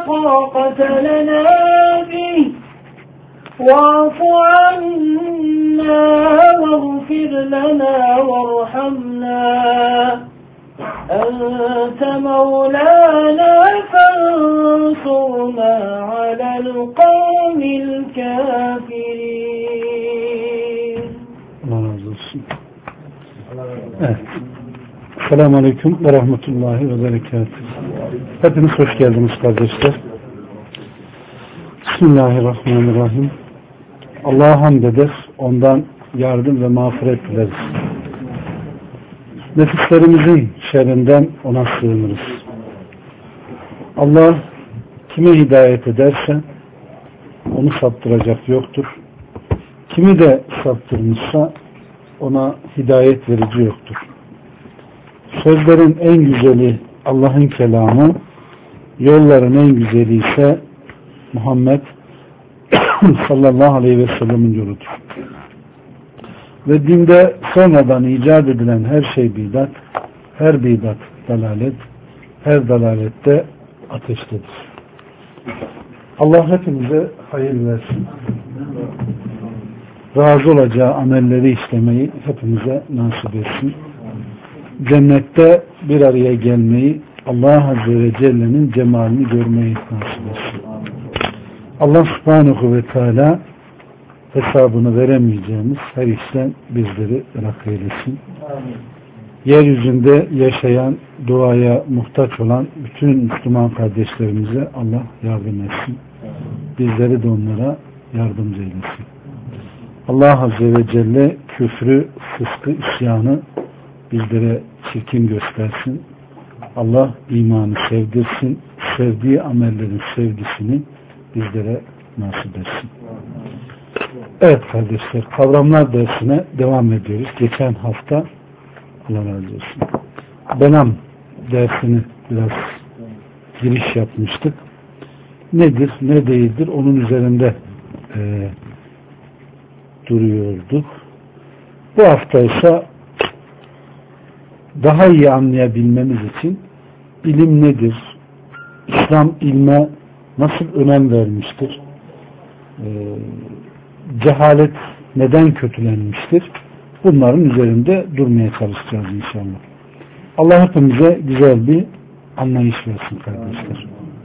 طاقة لنا به واعف عنا واغفر لنا وارحمنا أنت مولانا فانصرنا على القوم الكافرين. Evet. Selamun Aleyküm ve Rahmetullahi ve Berekatuhu. Hepiniz hoş geldiniz kardeşler. Bismillahirrahmanirrahim. Allah'a hamd eder, ondan yardım ve mağfiret dileriz. Nefislerimizin şerrinden ona sığınırız. Allah kime hidayet ederse onu saptıracak yoktur. Kimi de saptırmışsa ona hidayet verici yoktur. Sözlerin en güzeli Allah'ın kelamı, yolların en güzeli ise Muhammed sallallahu aleyhi ve sellemin yoludur. Ve dinde sonradan icat edilen her şey bidat, her bidat dalalet, her dalalette ateştedir. Allah hepimize hayır versin. Razı olacağı amelleri işlemeyi hepimize nasip etsin. Cennette bir araya gelmeyi, Allah Azze ve Celle'nin cemalini görmeyi nasip etsin. Allah Subhanahu ve Teala hesabını veremeyeceğimiz her işten bizleri bırak eylesin. Yeryüzünde yaşayan, duaya muhtaç olan bütün Müslüman kardeşlerimize Allah yardım etsin. Bizleri de onlara yardımcı eylesin. Allah Azze ve Celle küfrü, fıskı, isyanı bizlere çirkin göstersin. Allah imanı sevdirsin. Sevdiği amellerin sevgisini bizlere nasip etsin. Evet kardeşler, kavramlar dersine devam ediyoruz. Geçen hafta Allah razı olsun, Benam dersini biraz giriş yapmıştık. Nedir, ne değildir onun üzerinde duruyorduk. Bu hafta ise daha iyi anlayabilmemiz için ilim nedir, İslam ilme nasıl önem vermiştir, cehalet neden kötülenmiştir, bunların üzerinde durmaya çalışacağız inşallah. Allah hepimize güzel bir anlayış versin kardeşler.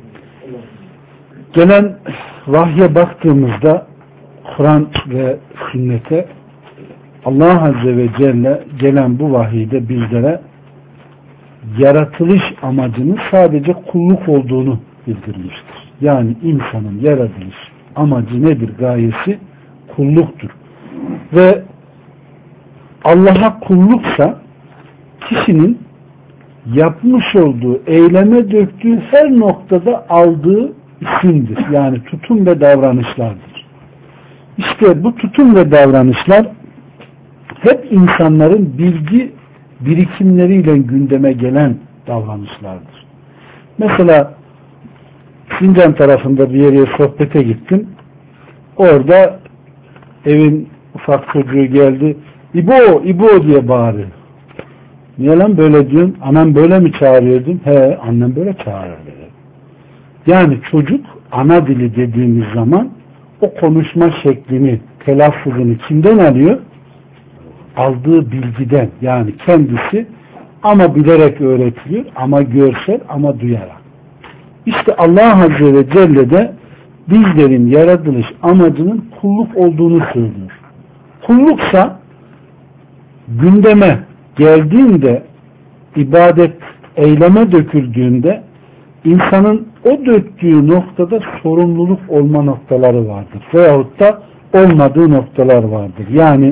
Gelen vahye baktığımızda Kur'an ve sünnete Allah Azze ve Celle gelen bu vahiyde bizlere yaratılış amacının sadece kulluk olduğunu bildirmiştir. Yani insanın yaratılış amacı nedir? Gayesi kulluktur. Ve Allah'a kulluksa kişinin yapmış olduğu, eyleme döktüğü her noktada aldığı isimdir. Yani tutum ve davranışlardır. İşte bu tutum ve davranışlar hep insanların bilgi birikimleriyle gündeme gelen davranışlardır. Mesela Sincan tarafında bir yere sohbete gittim. Orada evin ufak çocuğu geldi. İbo, İbo diye bağırıyor. Niye lan böyle diyorsun? Anam böyle mi çağırıyordun? He, annem böyle çağırıyor. Yani çocuk ana dili dediğimiz zaman o konuşma şeklini, telaffuzunu kimden alıyor? Aldığı bilgiden. Yani kendisi ama bilerek öğretiliyor, ama görsel, ama duyarak. İşte Allah Azze ve Celle de bizlerin yaratılış amacının kulluk olduğunu söylüyor. Kulluksa gündeme geldiğinde, ibadet eyleme döküldüğünde insanın o döktüğü noktada sorumluluk olma noktaları vardır. Veyahut da olmadığı noktalar vardır. Yani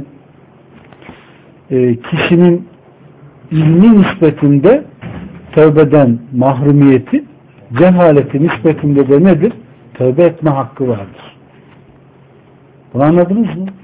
kişinin ilmi nispetinde tövbeden mahrumiyeti, cehaleti nispetinde de nedir? Tövbe etme hakkı vardır. Bunu anladınız mı?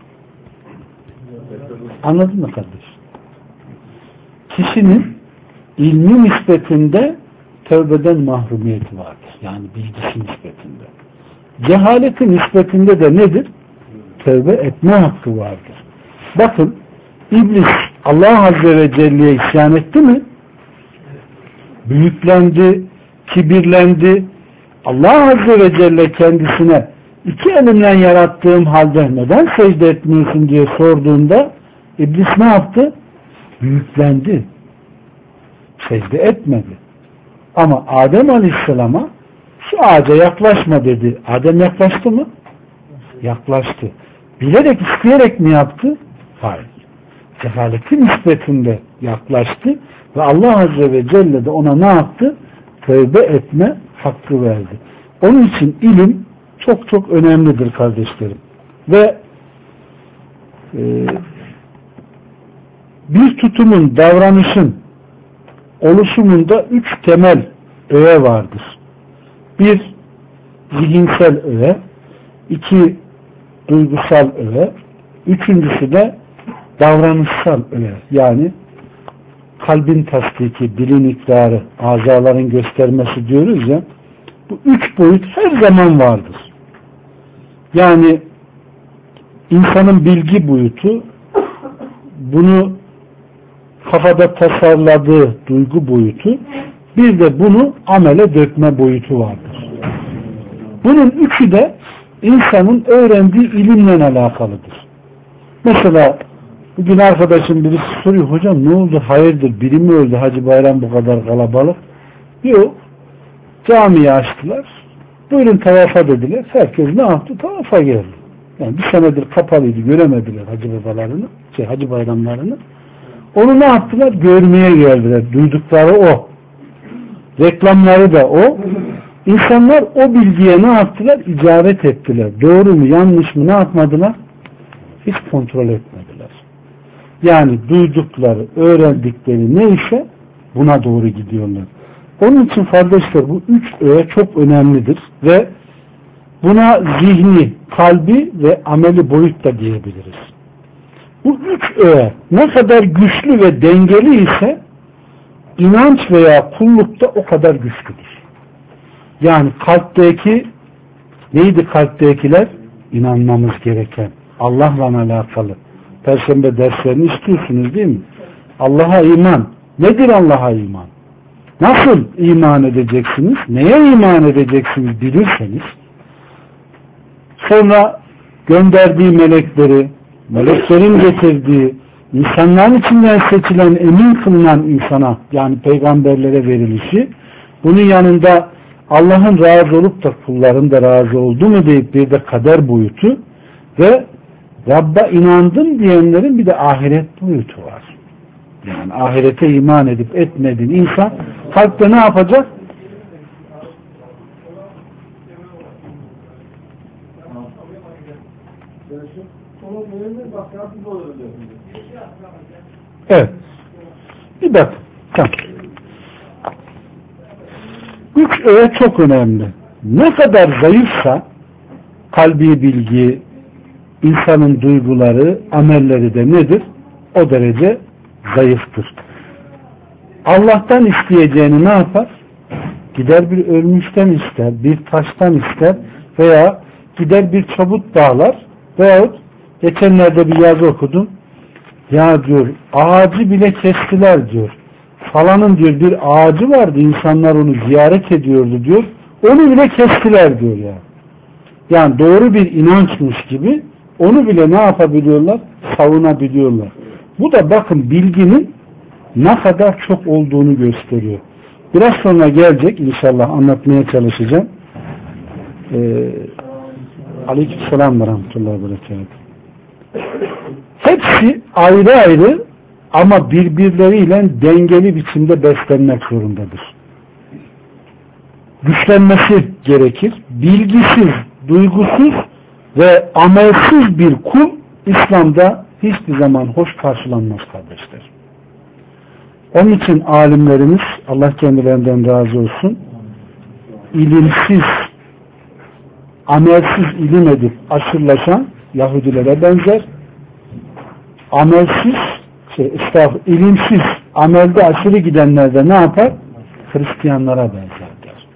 Anladın mı kardeş? Kişinin ilmi nispetinde tövbeden mahrumiyeti vardır. Yani bilgisi nispetinde. Cehaleti nispetinde de nedir? Tövbe etme hakkı vardır. Bakın, İblis Allah Azze ve Celle'ye isyan etti mi? Büyüklendi, kibirlendi, Allah Azze ve Celle kendisine iki elimden yarattığım halde neden secde etmiyorsun diye sorduğunda İblis ne yaptı? Büyüklendi. Secde etmedi. Ama Adem Aleyhisselam'a şu ağaca yaklaşma dedi. Adem yaklaştı mı? Yaklaştı. Bilerek, isteyerek mi yaptı? Hayır. Cehaleti nispetinde yaklaştı ve Allah Azze ve Celle de ona ne yaptı? Tövbe etme hakkı verdi. Onun için ilim çok çok önemlidir kardeşlerim. Ve bir tutumun, davranışın oluşumunda 3 temel öğe vardır. 1 zihinsel öğe, 2 duygusal öğe, 3'üncüsü de davranışsal öğe. Yani kalbin tasdiki, dilin ikrarı, azaların göstermesi diyoruz ya, bu 3 boyut her zaman vardır. Yani insanın bilgi boyutu, bunu kafada tasarladığı duygu boyutu, bir de bunu amele dökme boyutu vardır. Bunun üçü de insanın öğrendiği ilimle alakalıdır. Mesela bugün arkadaşım birisi soruyor, hocam ne oldu, hayırdır, biri mi öldü, Hacı Bayram bu kadar kalabalık? Yok, camiyi açtılar, buyurun tavafa dediler, herkes ne yaptı? Tavafa geldi. Yani bir senedir kapalıydı, göremediler Hacı Bayramlarını. Onu ne yaptılar? Görmeye geldiler. Duydukları o. Reklamları da o. İnsanlar o bilgiye ne yaptılar? İcabet ettiler. Doğru mu, yanlış mı ne yapmadılar? Hiç kontrol etmediler. Yani duydukları, öğrendikleri neyse buna doğru gidiyorlar. Onun için kardeşler bu 3 öğe çok önemlidir ve buna zihni, kalbi ve ameli boyut da diyebiliriz. Bu 3 öğe ne kadar güçlü ve dengeli ise inanç veya kullukta o kadar güçlüdür. Yani kalpteki neydi kalptekiler? İnanmamız gereken Allah'la alakalı. Perşembe derslerini istiyorsunuz değil mi? Allah'a iman. Nedir Allah'a iman? Nasıl iman edeceksiniz? Neye iman edeceksiniz bilirseniz, sonra gönderdiği melekleri, meleklerin getirdiği, insanların içinden seçilen, emin kılınan insana, yani peygamberlere verilişi, bunun yanında Allah'ın razı olup da kulların da razı oldu mu deyip bir de kader boyutu ve Rabb'a inandım diyenlerin bir de ahiret boyutu var. Yani ahirete iman edip etmediğin insan kalpte ne yapacak? Evet. Bir bak. Tamam. 3 öğe çok önemli. Ne kadar zayıfsa kalbi bilgi, insanın duyguları, amelleri de nedir? O derece zayıftır. Allah'tan isteyeceğini ne yapar? Gider bir ölmüşten ister, bir taştan ister veya gider bir çabuk bağlar veyahut geçenlerde bir yazı okudum. Ya diyor, ağacı bile kestiler diyor. Falanın diyor bir ağacı vardı, insanlar onu ziyaret ediyordu diyor. Onu bile kestiler diyor ya. Yani doğru bir inançmış gibi onu bile ne yapabiliyorlar? Savunabiliyorlar. Bu da bakın bilginin ne kadar çok olduğunu gösteriyor. Biraz sonra gelecek inşallah, anlatmaya çalışacağım. Aleykümselam ve rahmetullahi ve berekatuhu. Hepsi ayrı ayrı ama birbirleriyle dengeli biçimde beslenmek zorundadır. Güçlenmesi gerekir. Bilgisiz, duygusuz ve amelsiz bir kul İslam'da hiçbir zaman hoş karşılanmaz kardeşler. Onun için alimlerimiz, Allah kendilerinden razı olsun, ilimsiz, amelsiz ilim edip aşırılaşan Yahudilere benzer, amelsiz, ilimsiz, amelde aşırı gidenler de ne yapar? Hristiyanlara benzerler.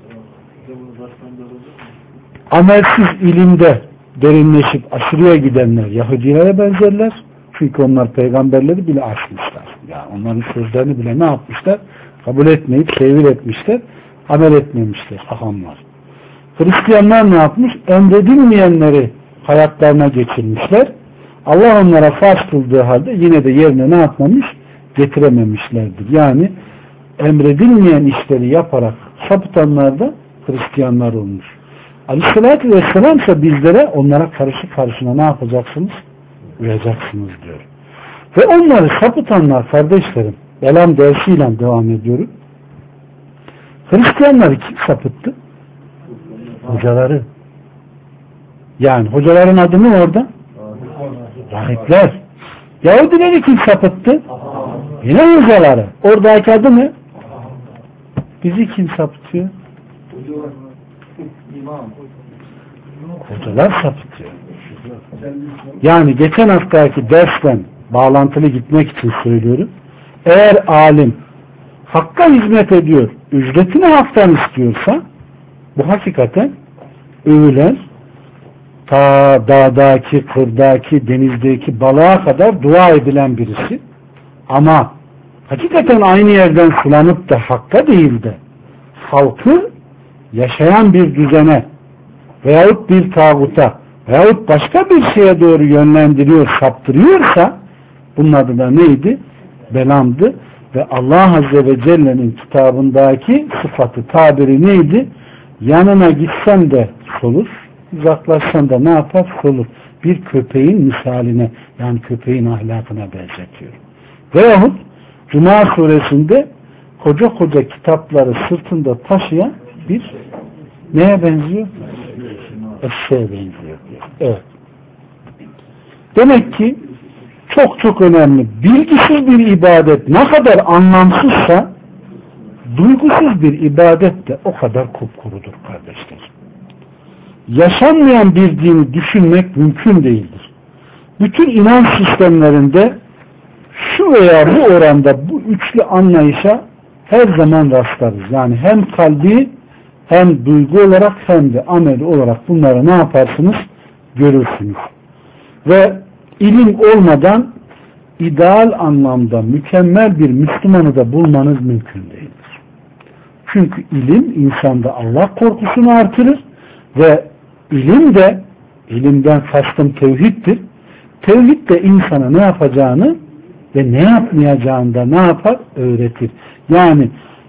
Amelsiz ilimde derinleşip aşırıya gidenler Yahudilere benzerler. Çünkü onlar peygamberleri bile aşmışlar. Yani onların sözlerini bile ne yapmışlar? Kabul etmeyip tevil etmişler. Amel etmemişler. Ahamlar. Hristiyanlar ne yapmış? Emredilmeyenleri hayatlarına geçirmişler. Allah onlara farz kıldığı halde yine de yerine ne yapmamış? Getirememişlerdir. Yani emredilmeyen işleri yaparak sapıtanlar da Hristiyanlar olmuş. Aleyhissalatü vesselam ise bizlere onlara karşı karşına ne yapacaksınız? Uyacaksınız diyor. Ve onları sapıtanlar kardeşlerim, Belam dersiyle devam ediyorum. Hristiyanları kim sapıttı? Hocaları. Yani hocaların adı mı orada? Rahipler. Yahudileri kim sapıttı? Yine hocaları. Oradaki adı ne? Bizi kim sapıtıyor? Hocalar sapıtıyor. Yani geçen haftaki dersten bağlantılı gitmek için söylüyorum. Eğer alim hakka hizmet ediyor, ücretini haktan istiyorsa bu hakikaten övülen ta dağdaki, kırdaki, denizdeki balığa kadar dua edilen birisi. Ama hakikaten aynı yerden sulanıp da hakka değil de halkı yaşayan bir düzene veyahut bir tağuta veyahut başka bir şeye doğru yönlendiriyor, saptırıyorsa bunun adı da neydi? Belamdı. Ve Allah Azze ve Celle'nin kitabındaki sıfatı, tabiri neydi? Yanına gitsen de solur, uzaklaşsan da ne yapar? Solur. Bir köpeğin misaline, yani köpeğin ahlakına benzetiyor. Veyahut Cuma suresinde koca koca kitapları sırtında taşıyan bir neye benziyor? Eşeğe benziyor. Evet. Demek ki çok çok önemli. Bilgisiz bir ibadet ne kadar anlamsızsa duygusuz bir ibadet de o kadar kupkurudur kardeşler. Yaşanmayan bir dini düşünmek mümkün değildir. Bütün inanç sistemlerinde şu veya bu oranda bu üçlü anlayışa her zaman rastlarız. Yani hem kalbi hem duygu olarak hem de ameli olarak bunları ne yaparsınız? Görürsünüz. Ve ilim olmadan ideal anlamda mükemmel bir Müslümanı da bulmanız mümkün değildir. Çünkü ilim insanda Allah korkusunu artırır ve ilim de, ilimden kastım tevhiddir. Tevhid de insana ne yapacağını ve ne yapmayacağını da ne yapar? Öğretir. Yani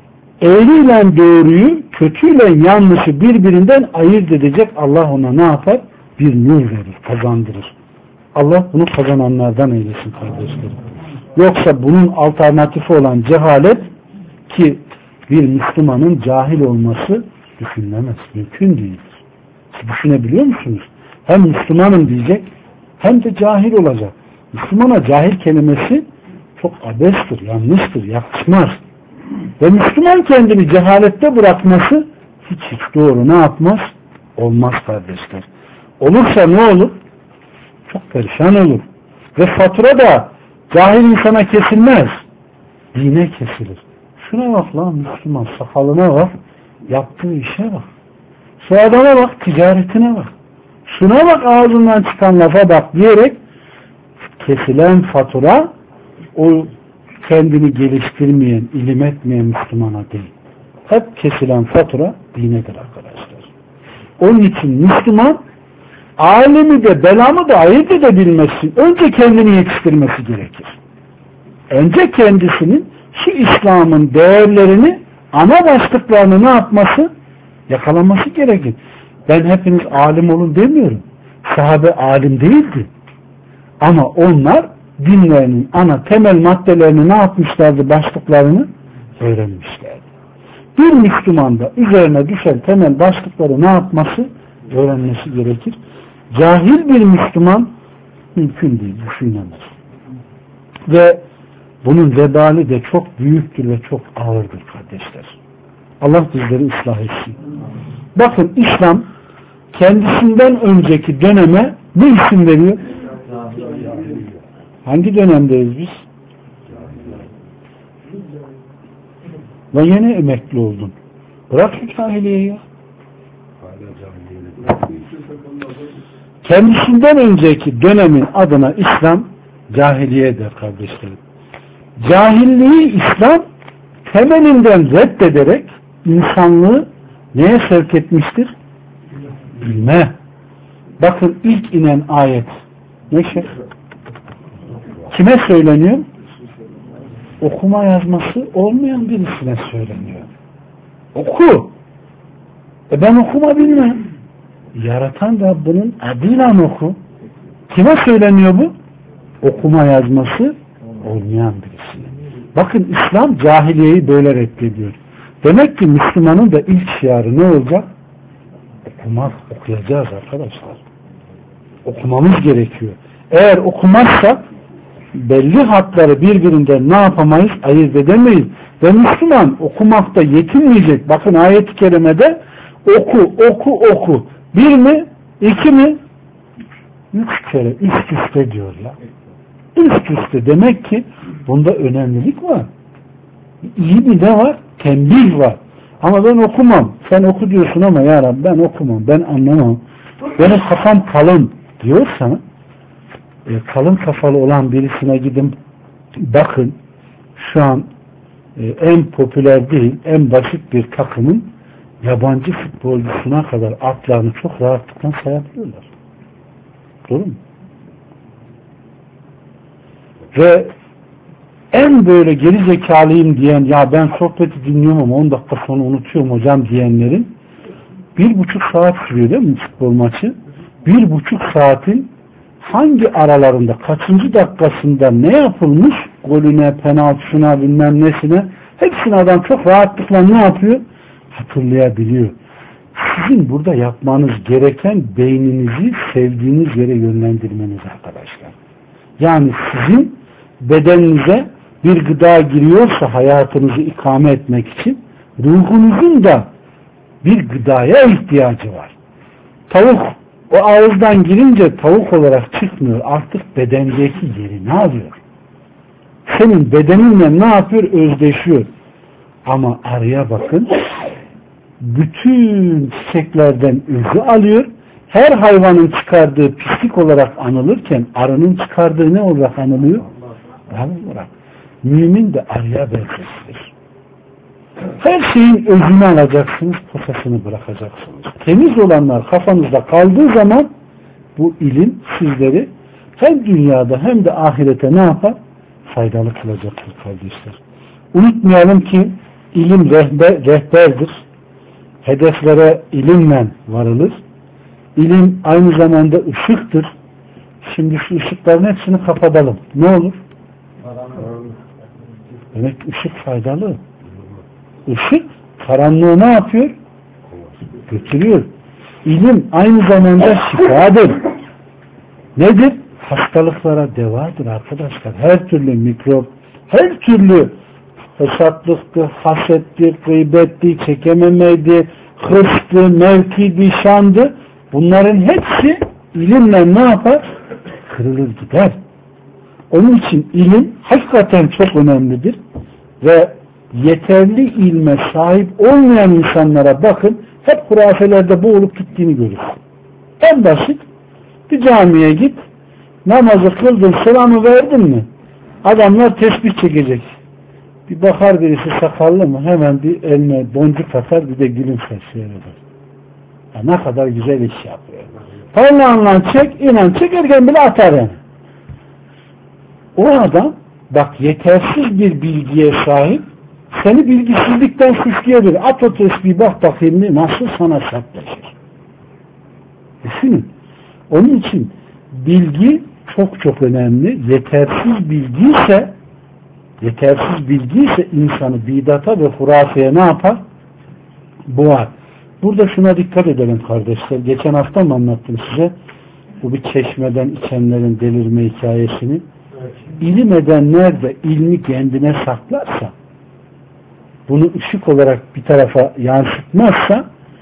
eğriyle doğruyu, kötüyle yanlışı birbirinden ayırt edecek Allah ona ne yapar? Bir nur verir, kazandırır. Allah bunu kazananlardan eylesin kardeşlerim. Yoksa bunun alternatifi olan cehalet ki bir Müslümanın cahil olması düşünülemez. Mümkün değildir. Siz düşünebiliyor musunuz? Hem Müslümanım diyecek hem de cahil olacak. Müslümana cahil kelimesi çok abestir, yanlıştır, yakışmaz. Ve Müslüman kendini cehalette bırakması hiç doğru ne yapmaz? Olmaz kardeşler. Olursa ne olur? Çok perişan olur. Ve fatura da cahil insana kesilmez. Dine kesilir. Şuna bak lan Müslüman, sakalına bak, yaptığı işe bak. Şu adama bak, ticaretine bak. Şuna bak, ağzından çıkan lafa bak diyerek kesilen fatura o kendini geliştirmeyen, ilim etmeyen Müslümana değil. Hep kesilen fatura dinedir arkadaşlar. Onun için Müslüman alemi de belamı da ayırt edebilmesi, önce kendini yetiştirmesi gerekir. Önce kendisinin şu İslam'ın değerlerini, ana başlıklarını ne yapması? Yakalaması gerekir. Ben hepiniz alim olun demiyorum. Sahabe alim değildi. Ama onlar dinlerinin ana temel maddelerini ne yapmışlardı? Başlıklarını öğrenmişlerdi. Bir Müslüman da üzerine düşen temel başlıkları ne yapması? Öğrenmesi gerekir. Cahil bir Müslüman mümkün değil, düşünülemez. Ve bunun vebali de çok büyüktür ve çok ağırdır kardeşler. Allah bizleri ıslah etsin. Bakın İslam kendisinden önceki döneme ne isim veriyor? Hangi dönemdeyiz biz? Ve yeni emekli oldun. Bırak şu cahiliyeyi ya. Kendisinden önceki dönemin adına İslam cahiliye der kardeşlerim. Cahilliği İslam temelinden reddederek insanlığı neye sevk etmiştir? İlme. Bakın ilk inen ayet ne şey? Kime söyleniyor? Okuma yazması olmayan birisine söyleniyor. Oku. Ben okuma bilmem. Yaratan Rabbinin adıyla oku. Kime söyleniyor bu? Okuma yazması olmayan birisine. Bakın İslam cahiliyeyi böyle reddediyor. Demek ki Müslümanın da ilk şiarı ne olacak? Okumak, okuyacağız arkadaşlar. Okumamız gerekiyor. Eğer okumazsak belli hatları birbirinden ne yapamayız? Ayırt edemeyiz. Ve Müslüman okumakta yetinmeyecek. Bakın ayet-i kerimede oku. Bir mi? İki mi? 3 kere üst üste diyor ya. Üst üste demek ki bunda önemlilik var. İyi bir de var? Tembih var. Ama ben okumam. Sen oku diyorsun ama ya Rabbi ben okumam. Ben anlamam. Benim kafam kalın diyorsan kalın kafalı olan birisine gidin bakın şu an en popüler değil, en basit bir takımın yabancı futbolcusuna kadar atlarını çok rahatlıkla sayabiliyorlar. Doğru mu? Ve en böyle geri zekalıyım diyen, ya ben sohbeti dinliyorum ama 10 dakika sonra unutuyorum hocam diyenlerin 1,5 saat sürüyor değil mi futbol maçı? 1,5 saatin hangi aralarında, kaçıncı dakikasında ne yapılmış, golüne, penaltısına, bilmem nesine, hepsini adam çok rahatlıkla ne yapıyor? Hatırlayabiliyor. Sizin burada yapmanız gereken beyninizi sevdiğiniz yere yönlendirmeniz arkadaşlar. Yani sizin bedeninize bir gıda giriyorsa hayatınızı ikame etmek için ruhunuzun da bir gıdaya ihtiyacı var. Tavuk o ağızdan girince tavuk olarak çıkmıyor. Artık bedendeki yerini alıyor. Senin bedeninle ne yapıyor? Özdeşiyor. Ama arıya bakın. Bütün çiçeklerden özü alıyor. Her hayvanın çıkardığı pislik olarak anılırken arının çıkardığı ne olarak anılıyor? Bal olarak. Mümin de arıya benzetir. Her şeyin özünü alacaksınız, posasını bırakacaksınız. Temiz olanlar kafanızda kaldığı zaman bu ilim sizleri hem dünyada hem de ahirete ne yapar? Faydalı kılacaktır kardeşler. Unutmayalım ki ilim rehberdir. Hedeflere ilimle varılır. İlim aynı zamanda ışıktır. Şimdi şu ışıkların hepsini kapatalım. Ne olur? Demek ışık faydalı. Işık karanlığı ne yapıyor? Götürüyor. İlim aynı zamanda şifadır. Nedir? Hastalıklara devadır arkadaşlar. Her türlü mikrop, her türlü fesatlıktı, hasetti, gıybetti, çekememeydi, hırstı, mevkiydi, şandı. Bunların hepsi ilimle ne yapar? Kırılır gider. Onun için ilim hakikaten çok önemlidir ve yeterli ilme sahip olmayan insanlara bakın, hep hurafelerde boğulup gittiğini görür. En basit, bir camiye git, namazı kıldın, selamı verdin mi? Adamlar tesbih çekecek. Bir bakar birisi sakallı mı? Hemen bir eline boncuk atar, bir de gülümser seyreder. Ya ne kadar güzel iş yapıyor. Parmağınla çek, inan çekerken bile atar yani. O adam, bak yetersiz bir bilgiye sahip, seni bilgisizlikten suçlayabilir. At o tesbihi bak bakayım nasıl sana sertleşir. Düşünün. Onun için bilgi çok çok önemli. Yetersiz bilgi ise insanı bidata ve hurafeye ne yapar? Boğar. Burada şuna dikkat edelim kardeşler. Geçen hafta mı anlattım size? Bu bir çeşmeden içenlerin delirme hikayesini. İlim edenler de ilmi kendine saklarsa, bunu ışık olarak bir tarafa yansıtmazsa,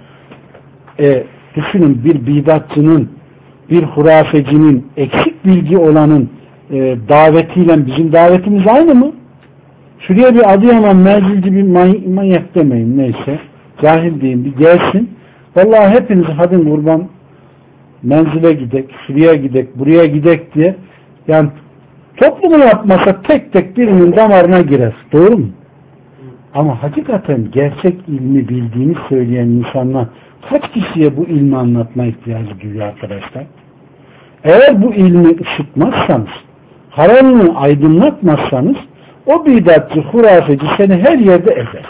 düşünün bir bidatçının, bir hurafecinin, eksik bilgi olanın davetiyle bizim davetimiz aynı mı? Şuraya bir Adıyaman menzilci bir manyak demeyin neyse, cahil deyin, bir gelsin. Vallahi hepiniz hadi kurban menzile gidek, şuraya gidek, buraya gidek diye, yani toplumu yapmasa tek tek birinin damarına girer. Doğru mu? Ama hakikaten gerçek ilmi bildiğini söyleyen insanlar kaç kişiye bu ilmi anlatma ihtiyacı duyuyor arkadaşlar? Eğer bu ilmi ışıtmazsanız, karanlığı aydınlatmazsanız o bidatçı, hurafeci seni her yerde ezer.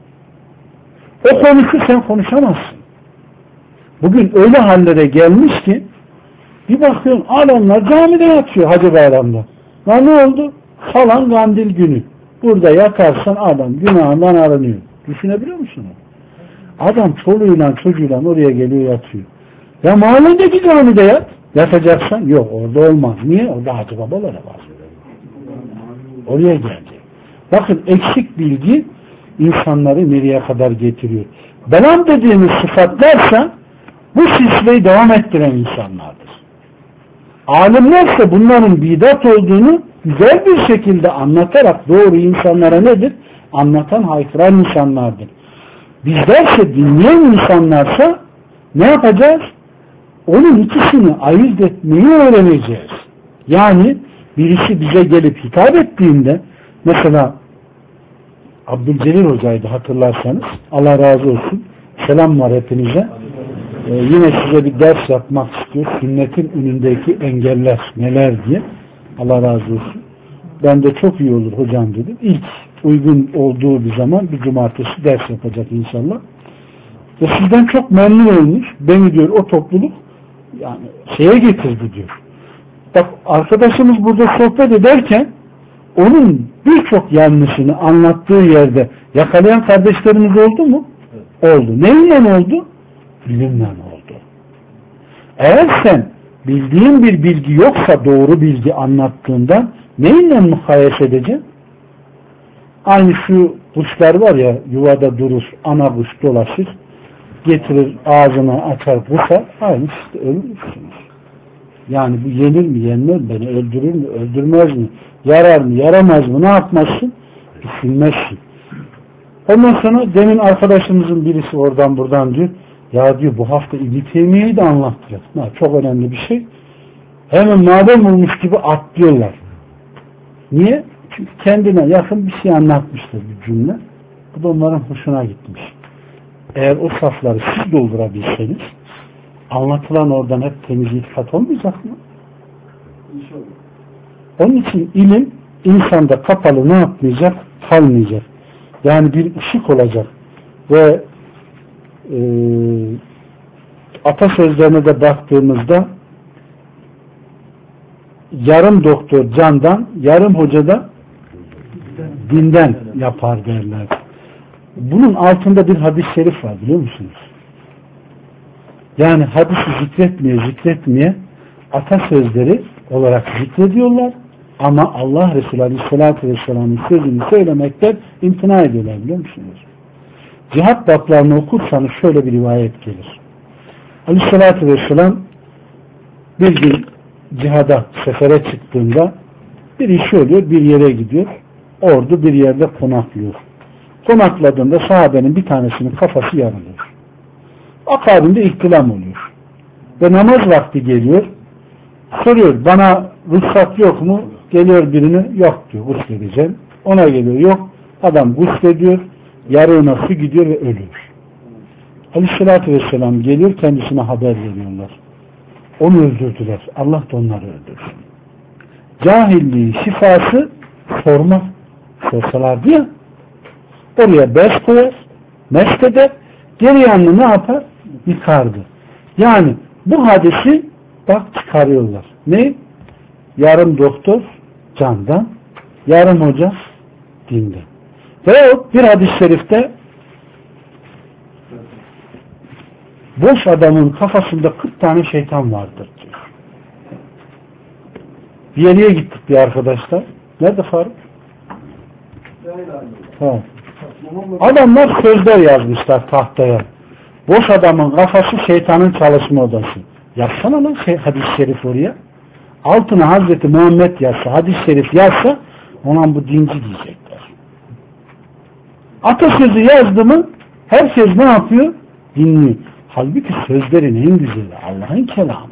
O konuşur, sen konuşamazsın. Bugün öyle hallere gelmiş ki bir bakıyorsun adamlar camide yatıyor Hacı Bayram'da. Ya ne oldu? Falan kandil günü. Burada yakarsan adam günahından aranıyor. Düşünebiliyor musun? Adam çoluğuyla çocuğuyla oraya geliyor yatıyor. Ya mahalledeki camide yat. Yatacaksan yok orada olmaz. Niye? Orada Hacı babalara var. Oraya gelecek. Bakın eksik bilgi insanları nereye kadar getiriyor. Belam dediğimiz sıfatlarsa bu silsileyi devam ettiren insanlardır. Alimlerse bunların bidat olduğunu güzel bir şekilde anlatarak doğru insanlara nedir? Anlatan, haykıran insanlardır. Bizlerse dinleyen insanlarsa ne yapacağız? Onun ikisini ayırt etmeyi öğreneceğiz. Yani birisi bize gelip hitap ettiğinde mesela Abdülcelil Hoca'ydı hatırlarsanız. Allah razı olsun. Selam var hepinize. Yine size bir ders yapmak istiyor. Sünnetin önündeki engeller neler diye. Allah razı olsun. Ben de çok iyi olur hocam dedim. İlk uygun olduğu bir zaman bir cumartesi ders yapacak inşallah. Ve sizden çok memnun olmuş. Beni diyor o topluluk yani şeye getirdi diyor. Bak arkadaşımız burada sohbet ederken onun birçok yanlışını anlattığı yerde yakalayan kardeşlerimiz oldu mu? Evet. Oldu. Neyle oldu? Bilimle oldu. Eğer sen bildiğin bir bilgi yoksa doğru bilgi anlattığında neyle mukayese edeceksin? Aynı şu kuşlar var ya yuvada durur, ana kuş dolaşır, getirir ağzına açar kuşa, aynı işte ölürsünüz. Yani bu yenir mi, yenmez mi, beni öldürür mü, öldürmez mi, yarar mı, yaramaz mı, ne yapmazsın? Düşünmezsin. Ondan sonra demin arkadaşımızın birisi oradan buradan diyor, ya diyor bu hafta İbn-i Teymiye'yi de anlattırır. Çok önemli bir şey. Hemen madem olmuş gibi atlıyorlar. Niye? Çünkü kendine yakın bir şey anlatmıştır bir cümle. Bu da onların hoşuna gitmiş. Eğer o safları siz doldurabilseniz anlatılan oradan hep temiz itikat olmayacak mı? İnşallah. Onun için ilim insanda kapalı ne yapmayacak? Kalmayacak. Yani bir ışık olacak. Ve atasözlerine de baktığımızda yarım doktor candan, yarım hoca da dinden yapar derler. Bunun altında bir hadis-i şerif var biliyor musunuz? Yani hadisi zikretmeye atasözleri olarak zikrediyorlar ama Allah Resulü Aleyhisselatü Vesselam'ın sözünü söylemekten imtina ediyorlar biliyor musunuz? Cihat bablarını okursanız şöyle bir rivayet gelir. Aleyhisselatü Vesselam bir gün cihada, sefere çıktığında bir işi oluyor, bir yere gidiyor. Ordu bir yerde konaklıyor. Konakladığında sahabenin bir tanesinin kafası yarılıyor. Akabinde ihtilam oluyor. Ve namaz vakti geliyor. Soruyor, bana ruhsat yok mu? Geliyor birini, yok diyor, gusledeceğim. Ona geliyor, yok. Adam guslediyor, yarığına su gidiyor ve ölüyor. Aleyhissalatü vesselam geliyor, kendisine haber veriyorlar. Onu öldürdüler. Allah da onları öldürsün. Cahilliğin şifası sorma. Sorsalardı ya, oraya bez koyar, mest eder, geri yanını ne yapar? Yıkardı. Yani bu hadisi bak çıkarıyorlar. Ne? Yarım doktor candan, yarım hoca dinden. Veyahut bir hadis-i şerifte boş adamın kafasında 40 tane şeytan vardır diyor. Bir yere gittik bir arkadaşlar. Nerede Faruk? Ha. Adamlar sözler yazmışlar tahtaya. Boş adamın kafası şeytanın çalışma odası. Yazsana lan hadis-i şerif oraya. Altına Hazreti Muhammed yazsa, hadis-i şerif yazsa ona bu dinci diyecekler. Atasözü yazdı mı herkes ne yapıyor? Dinliyor. Halbuki sözlerin en güzeli Allah'ın kelamı.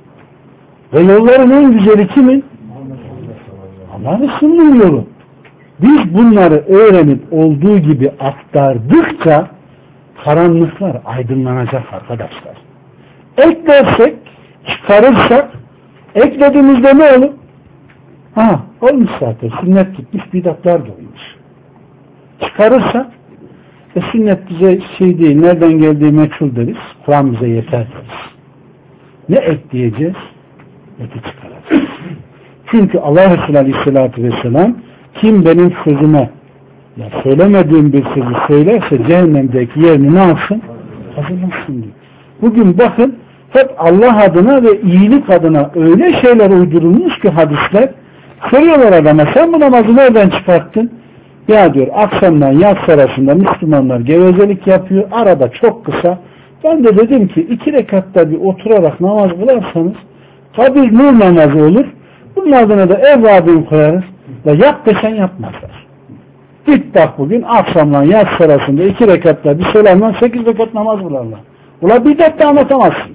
Ve yolların en güzeli kimin? Allah Resulü'nün yolu. Biz bunları öğrenip olduğu gibi aktardıkça karanlıklar aydınlanacak arkadaşlar. Eklersek, çıkarırsak, eklediğimizde ne olur? Olmuş zaten. Sünnet gitmiş, bidatlar da olmuş. Çıkarırsak, sünnet bize şey değil, nereden geldiği meçhul deriz. Kur'an bize yeter deriz. Ne ekleyeceğiz? Eti çıkaracağız. Çünkü Allah Resulü Aleyhisselatü Vesselam kim benim sözüme söylemediğim bir sözü söylerse cehennemdeki yerini ne yapsın? Hazırlansın diyor. Bugün bakın hep Allah adına ve iyilik adına öyle şeyler uydurulmuş ki hadisler. Soruyorlar adama, sen bu namazı nereden çıkarttın? Ya diyor, akşamdan yatsı arasında Müslümanlar gevezelik yapıyor. Arada çok kısa. Ben de dedim ki 2 rekatta bir oturarak namaz kılarsanız kabir nur namazı olur. Bunun adına da evvabin koyarız. Ve yap desen yapmazlar. Git bak bugün akşamdan yatsı arasında 2 rekatta bir selamdan 8 rekat namaz kılarlar. Ula bidat da anlatamazsın.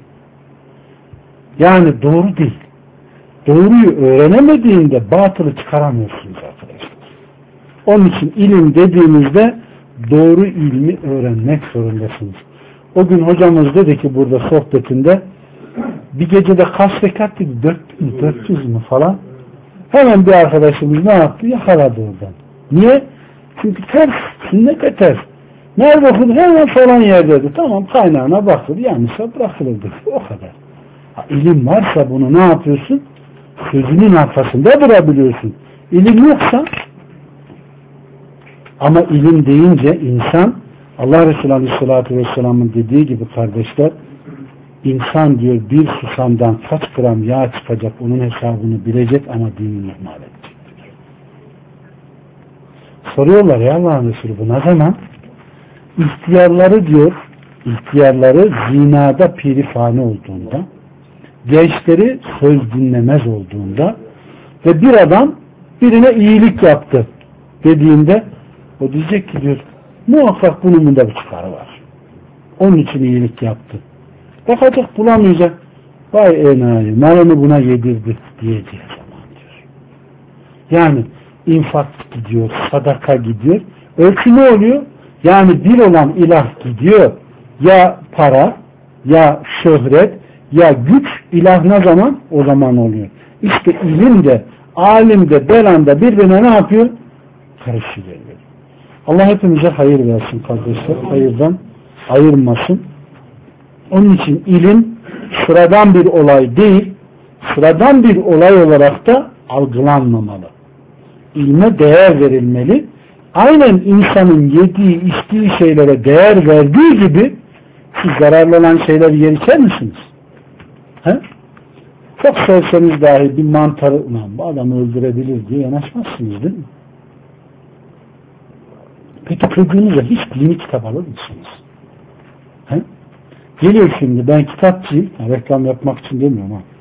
Yani doğru değil. Doğruyu öğrenemediğinde batılı çıkaramıyorsunuz arkadaşlar. Onun için ilim dediğimizde doğru ilmi öğrenmek zorundasınız. O gün hocamız dedi ki burada sohbetinde bir gecede kaç rekat dedi? 400 mü falan? Hemen bir arkadaşımız ne yaptı? Yakaladı oradan. Niye? Çünkü ters, sünnete ters. Nerede okudu? Hemen falan yerdeydi. Tamam, kaynağına bakılır. Yanlışsa bırakılırdı. O kadar. İlim varsa bunu ne yapıyorsun? Sözünün arkasında durabiliyorsun. İlim yoksa, ama ilim deyince insan, Allah Resulü Aleyhisselatü Vesselam'ın dediği gibi kardeşler, insan diyor bir susamdan kaç gram yağ çıkacak onun hesabını bilecek ama dinini ihmal edecektir. Soruyorlar ya Allah'ın Resulü, bu ne zaman? İhtiyarları diyor, ihtiyarları zinada pirifane olduğunda, gençleri söz dinlemez olduğunda ve bir adam birine iyilik yaptı dediğinde o diyecek ki diyor, muhakkak bunun bunda bir çıkarı var. Onun için iyilik yaptı. Bakacak bulamayacak. Vay enayi, malını buna yedirdi diyeceği zaman diyor. Yani infak gidiyor, sadaka gidiyor. Ölçü ne oluyor? Yani bir olan ilah gidiyor. Ya para, ya şöhret, ya güç ilah ne zaman? O zaman oluyor. İşte ilim de, alim de, belan da birbirine ne yapıyor? Karışıveriyor. Allah hepimize hayır versin kardeşler. Hayırdan ayırmasın. Onun için ilim sıradan bir olay değil, sıradan bir olay olarak da algılanmamalı. İlme değer verilmeli. Aynen insanın yediği, içtiği şeylere değer verdiği gibi siz zararlı olan şeyleri yer içer misiniz? He? Çok sevseniz dahi bir mantarı, bu adamı öldürebilir diye yanaşmazsınız değil mi? Peki çocuğunuza hiç dini kitap alır mısınız? He? Geliyor şimdi, ben kitapçıyım, reklam yapmak için demiyorum ha.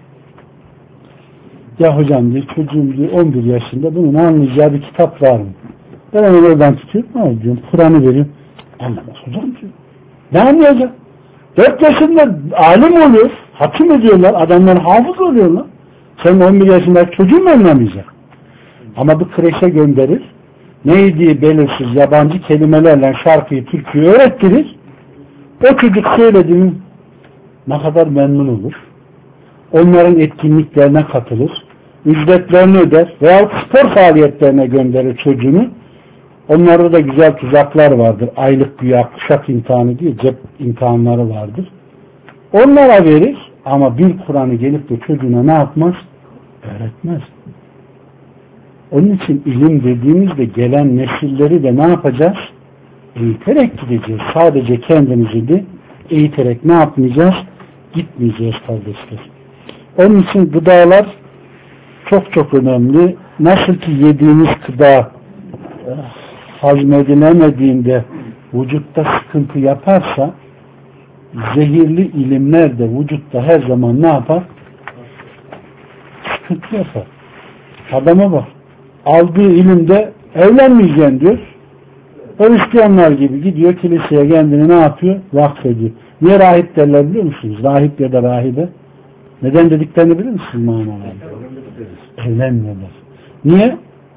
Ya hocam diyor, çocuğum diyor 11 yaşında, bunun anlayacağı bir kitap var mı? Ben onu oradan tutuyorum, ne diyorum, Kur'an'ı veriyorum. Anlamaz hocam diyor. Ne anlayacak? 4 yaşında alim oluyor, hakim ediyorlar, adamlar hafız oluyorlar. Sen 11 yaşındaki çocuğun mu anlamayacak? Ama bir kreşe gönderir, neydi belirsiz yabancı kelimelerle şarkıyı, türküyü öğrettirir. O çocuk söyledi mi ne kadar memnun olur. Onların etkinliklerine katılır. Ücretlerini öder veya spor faaliyetlerine gönderir çocuğunu. Onlarda da güzel tuzaklar vardır. Aylık güya kuşak imtihanı diye cep imtihanları vardır. Onlara verir ama bir Kur'an'ı gelip de çocuğuna ne yapmaz? Öğretmez. Onun için ilim dediğimizde gelen nesilleri de ne yapacağız? Eğiterek gideceğiz. Sadece kendimizi de eğiterek ne yapmayacağız? Gitmeyeceğiz kardeşler. Onun için gıdalar çok çok önemli. Nasıl ki yediğimiz gıda hazmedilemediğinde vücutta sıkıntı yaparsa, zehirli ilimler de vücutta her zaman ne yapar? Sıkıntı yapar. Adama bak. Aldığı ilimde evlenmeyeceksin diyor. Hristiyanlar gibi gidiyor kiliseye, kendini ne yapıyor? Vakfediyor. Niye rahip derler biliyor musunuz? Rahip ya da rahibe. Neden dediklerini bilir misiniz manalarını? Evlenmiyorlar. Niye?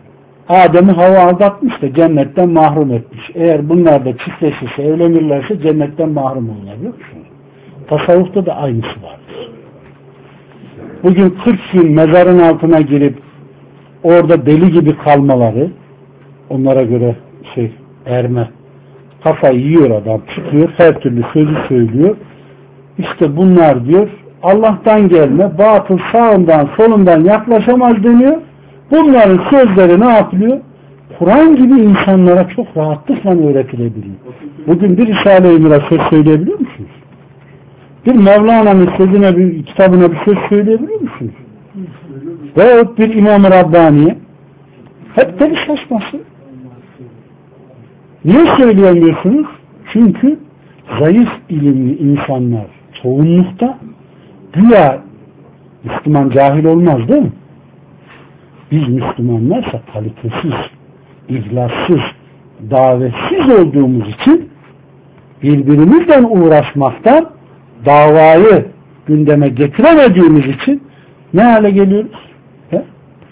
Adem'i Havva aldatmış da cennetten mahrum etmiş. Eğer bunlar da çiftleşirse, evlenirlerse cennetten mahrum olurlar. Biliyor musunuz? Tasavvufta da aynısı vardır. Bugün 40 gün mezarın altına girip orada deli gibi kalmaları, onlara göre erme, kafayı yiyor adam, çıkıyor, her türlü sözü söylüyor. İşte bunlar diyor, Allah'tan gelme, batıl sağından solundan yaklaşamaz deniyor. Bunların sözleri ne yapılıyor? Kur'an gibi insanlara çok rahatlıkla öğretilebiliyor. Bugün bir Risale-i Nur'a söz söyleyebiliyor musunuz? Bir Mevlana'nın sözüne, bir kitabına bir söz söyleyebiliyor musunuz? Veyahut bir İmam-ı Rabbani'ye hep deli saçması. Niye söyleyemiyorsunuz? Çünkü zayıf ilimli insanlar çoğunlukta, güya Müslüman cahil olmaz değil mi? Biz Müslümanlarsa kalitesiz, ihlassız, davetsiz olduğumuz için birbirimizle uğraşmaktan davayı gündeme getiremediğimiz için ne hale geliyoruz? He?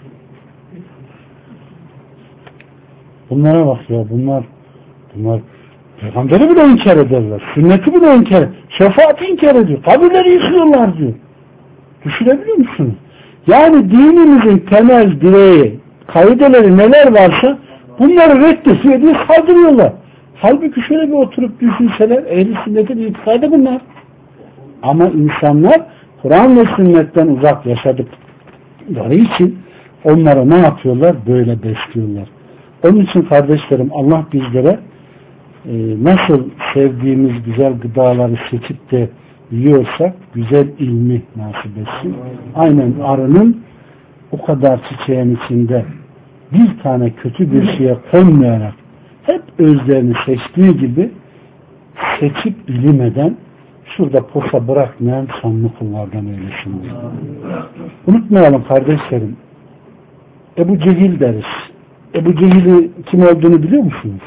Bunlara bak ya, bunlar peygamberi bile inkar ederler. Sünneti bile inkar ederler. Şefaati inkar ediyor. Kabirleri yıkıyorlar diyor. Düşünebiliyor musunuz? Yani dinimizin temel direği, kaideleri neler varsa bunları reddediyor diye saldırıyorlar. Halbuki şöyle bir oturup düşünseler, ehl-i sünnetin itikadı bunlar. Ama insanlar Kur'an ve sünnetten uzak yaşadıkları için onlara ne yapıyorlar? Böyle besliyorlar. Onun için kardeşlerim, Allah bizlere nasıl sevdiğimiz güzel gıdaları seçip de yiyorsak güzel ilmi nasip etsin. Aynen arının o kadar çiçeğin içinde bir tane kötü bir şeye konmayarak hep özlerini seçtiği gibi seçip ilim eden, şurada posa bırakmayan sanlı kullardan eylesin. Unutmayalım kardeşlerim, Ebu Cehil deriz. Ebu Cehil'i kim olduğunu biliyor musunuz?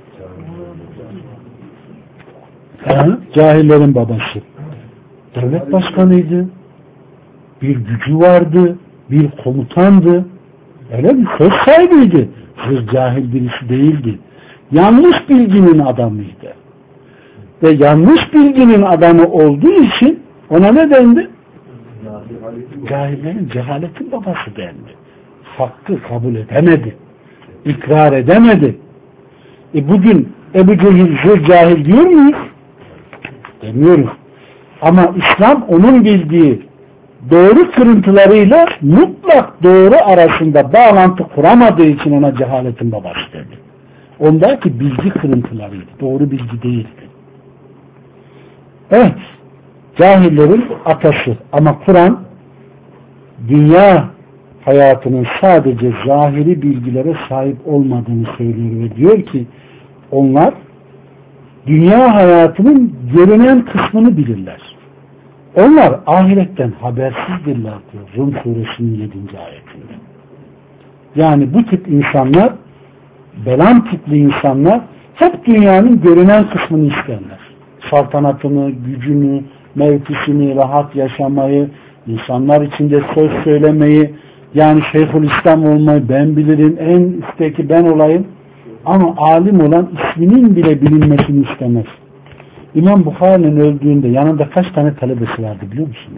Cahillerin babası. Devlet başkanıydı. Bir gücü vardı. Bir komutandı. Öyle bir söz sahibiydi. Siz cahil birisi değildi. Yanlış bilginin adamıydı. Ve yanlış bilginin adamı olduğu için ona ne dendi? Cahillerin, cehaletin babası dendi. Hakkı kabul edemedi. İkrar edemedi. Bugün Ebu Cehil zır cahil diyor muyuz? Demiyoruz. Ama İslam onun bildiği doğru kırıntılarıyla mutlak doğru arasında bağlantı kuramadığı için ona cehaletin babası dedi. Ondaki bilgi kırıntılarıydı. Doğru bilgi değildi. Evet. Cahillerin atası. Ama Kur'an dünya hayatının sadece zahiri bilgilere sahip olmadığını söylüyor ve diyor ki onlar dünya hayatının görünen kısmını bilirler. Onlar ahiretten habersizdirler diyor Rum suresinin 7. ayetinde. Yani bu tip insanlar, belam tipli insanlar hep dünyanın görünen kısmını isterler. Saltanatını, gücünü, mevkisini, rahat yaşamayı, insanlar içinde söz söylemeyi, yani Şeyhülislam olmayı, ben bilirim, en üstteki ben olayım, ama alim olan isminin bile bilinmesini istemez. İmam Bukhari'nin öldüğünde yanında kaç tane talebesi vardı biliyor musunuz?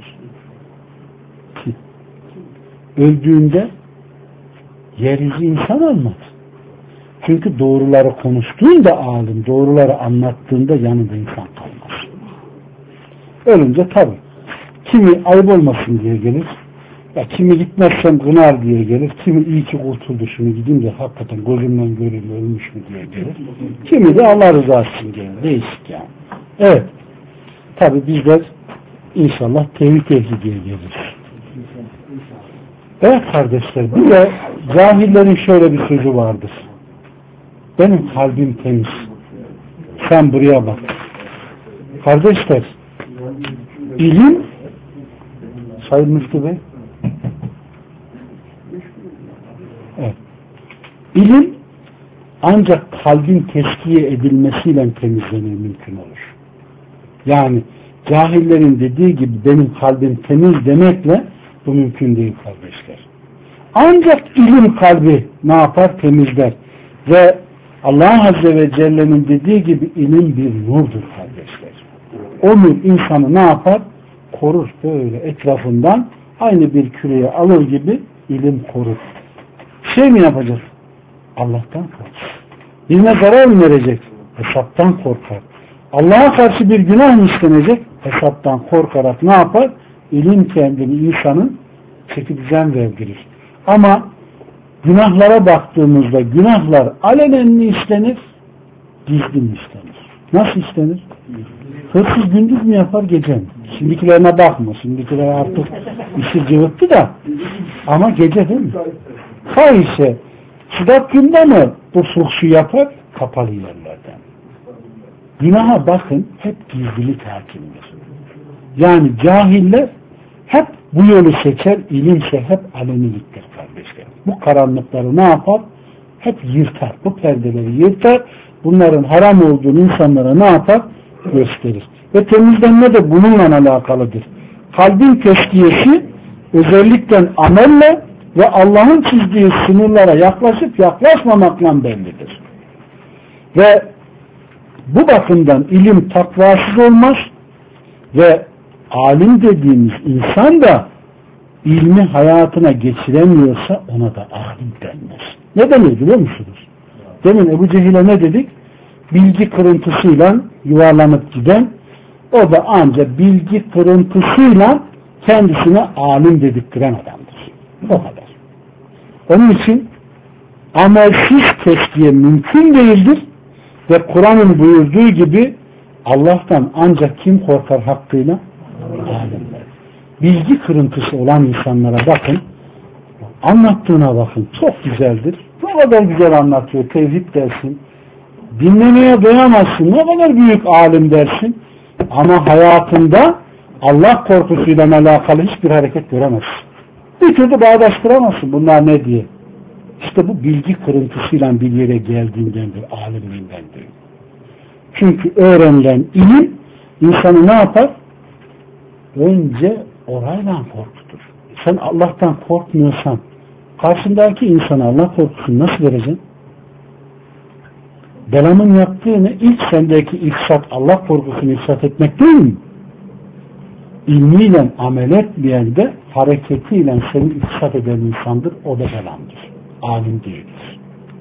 Öldüğünde yeryüzü insan olmadı. Çünkü doğruları konuştuğunda alim, doğruları anlattığında yanında insan kalmaz. Ölünce tabi kimi ayıp olmasın diye gelir, ya kimi gitmezsem gınar diye gelir, kimi iyi ki kurtuldu şunu gideyim de hakikaten gözümden görülür ölmüş mü diye gelir. Kimi de Allah rızası için gelir. Değişik yani. Evet. Tabi bizler inşallah tevhid ehli diye geliriz. Evet kardeşler, bir de cahillerin şöyle bir sözü vardır. Benim kalbim temiz. Sen buraya bak. Kardeşler, ilim Sayın Müftü Bey, evet, ilim ancak kalbin teskiye edilmesiyle temizlenir, mümkün olur. Yani cahillerin dediği gibi benim kalbim temiz demekle bu mümkün değil kardeşler. Ancak ilim kalbi ne yapar? Temizler. Ve Allah Azze ve Celle'nin dediği gibi ilim bir nurdur kardeşler. O nur insanı ne yapar? Korur böyle etrafından. Aynı bir küreye alır gibi ilim korur. Şey mi yapacak? Allah'tan korkar. Birine zarar mı verecek? Hesaptan korkar. Allah'a karşı bir günah mı işlenecek? Hesaptan korkarak ne yapar? İlim kendini insanın çeki düzen verdirir. Ama günahlara baktığımızda günahlar alenen mi işlenir? Gizli mi işlenir? Nasıl işlenir? Hırsız gündüz mü yapar gece mi? Şimdikilerine bakma. Şimdikiler artık işi cıvıttı da. Ama gece değil mi? Fahişe sıcak günde mi bu fuhşu yapar? Kapalı yerlerden. Günaha bakın hep gizlilik hakimdir. Yani cahiller hep bu yolu seçer, ilimse hep aleniliktir kardeşler. Bu karanlıkları ne yapar? Hep yırtar. Bu perdeleri yırtar. Bunların haram olduğunu insanlara ne yapar? Gösterir. Ve temizlenme de bununla alakalıdır. Kalbin tezkiyesi özellikle amelle ve Allah'ın çizdiği sınırlara yaklaşıp yaklaşmamakla bellidir. Ve bu bakımdan ilim takvasız olmaz ve alim dediğimiz insan da ilmi hayatına geçiremiyorsa ona da alim denmez. Ne denir biliyor musunuz? Demin Ebu Cehil'e ne dedik? Bilgi kırıntısıyla yuvarlanıp giden, o da ancak bilgi kırıntısıyla kendisine alim dediktiren adamdır. O kadar. Onun için amelsiz tezkiye mümkün değildir ve Kur'an'ın buyurduğu gibi Allah'tan ancak kim korkar hakkıyla? Alimler. Bilgi kırıntısı olan insanlara bakın, anlattığına bakın, çok güzeldir. Ne kadar güzel anlatıyor, tevhid dersin. Dinlemeye doyamazsın, ne kadar büyük alim dersin. Ama hayatında Allah korkusuyla alakalı hiçbir hareket göremezsin. Bir türlü bağdaştıramazsın bunlar ne diye. İşte bu bilgi kırıntısıyla bir yere geldiğindendir, alimliğindendir. Çünkü öğrenilen ilim insanı ne yapar? Önce orayla korkutur. Sen Allah'tan korkmuyorsan karşındaki insana Allah korkusunu nasıl vereceksin? Belamın yaptığını ilk sendeki ifsat, Allah korkusunu ifsat etmek değil mi? İlmiyle amel etmeyen de hareketiyle seni ifsat eden insandır. O da belamdır. Alim değildir.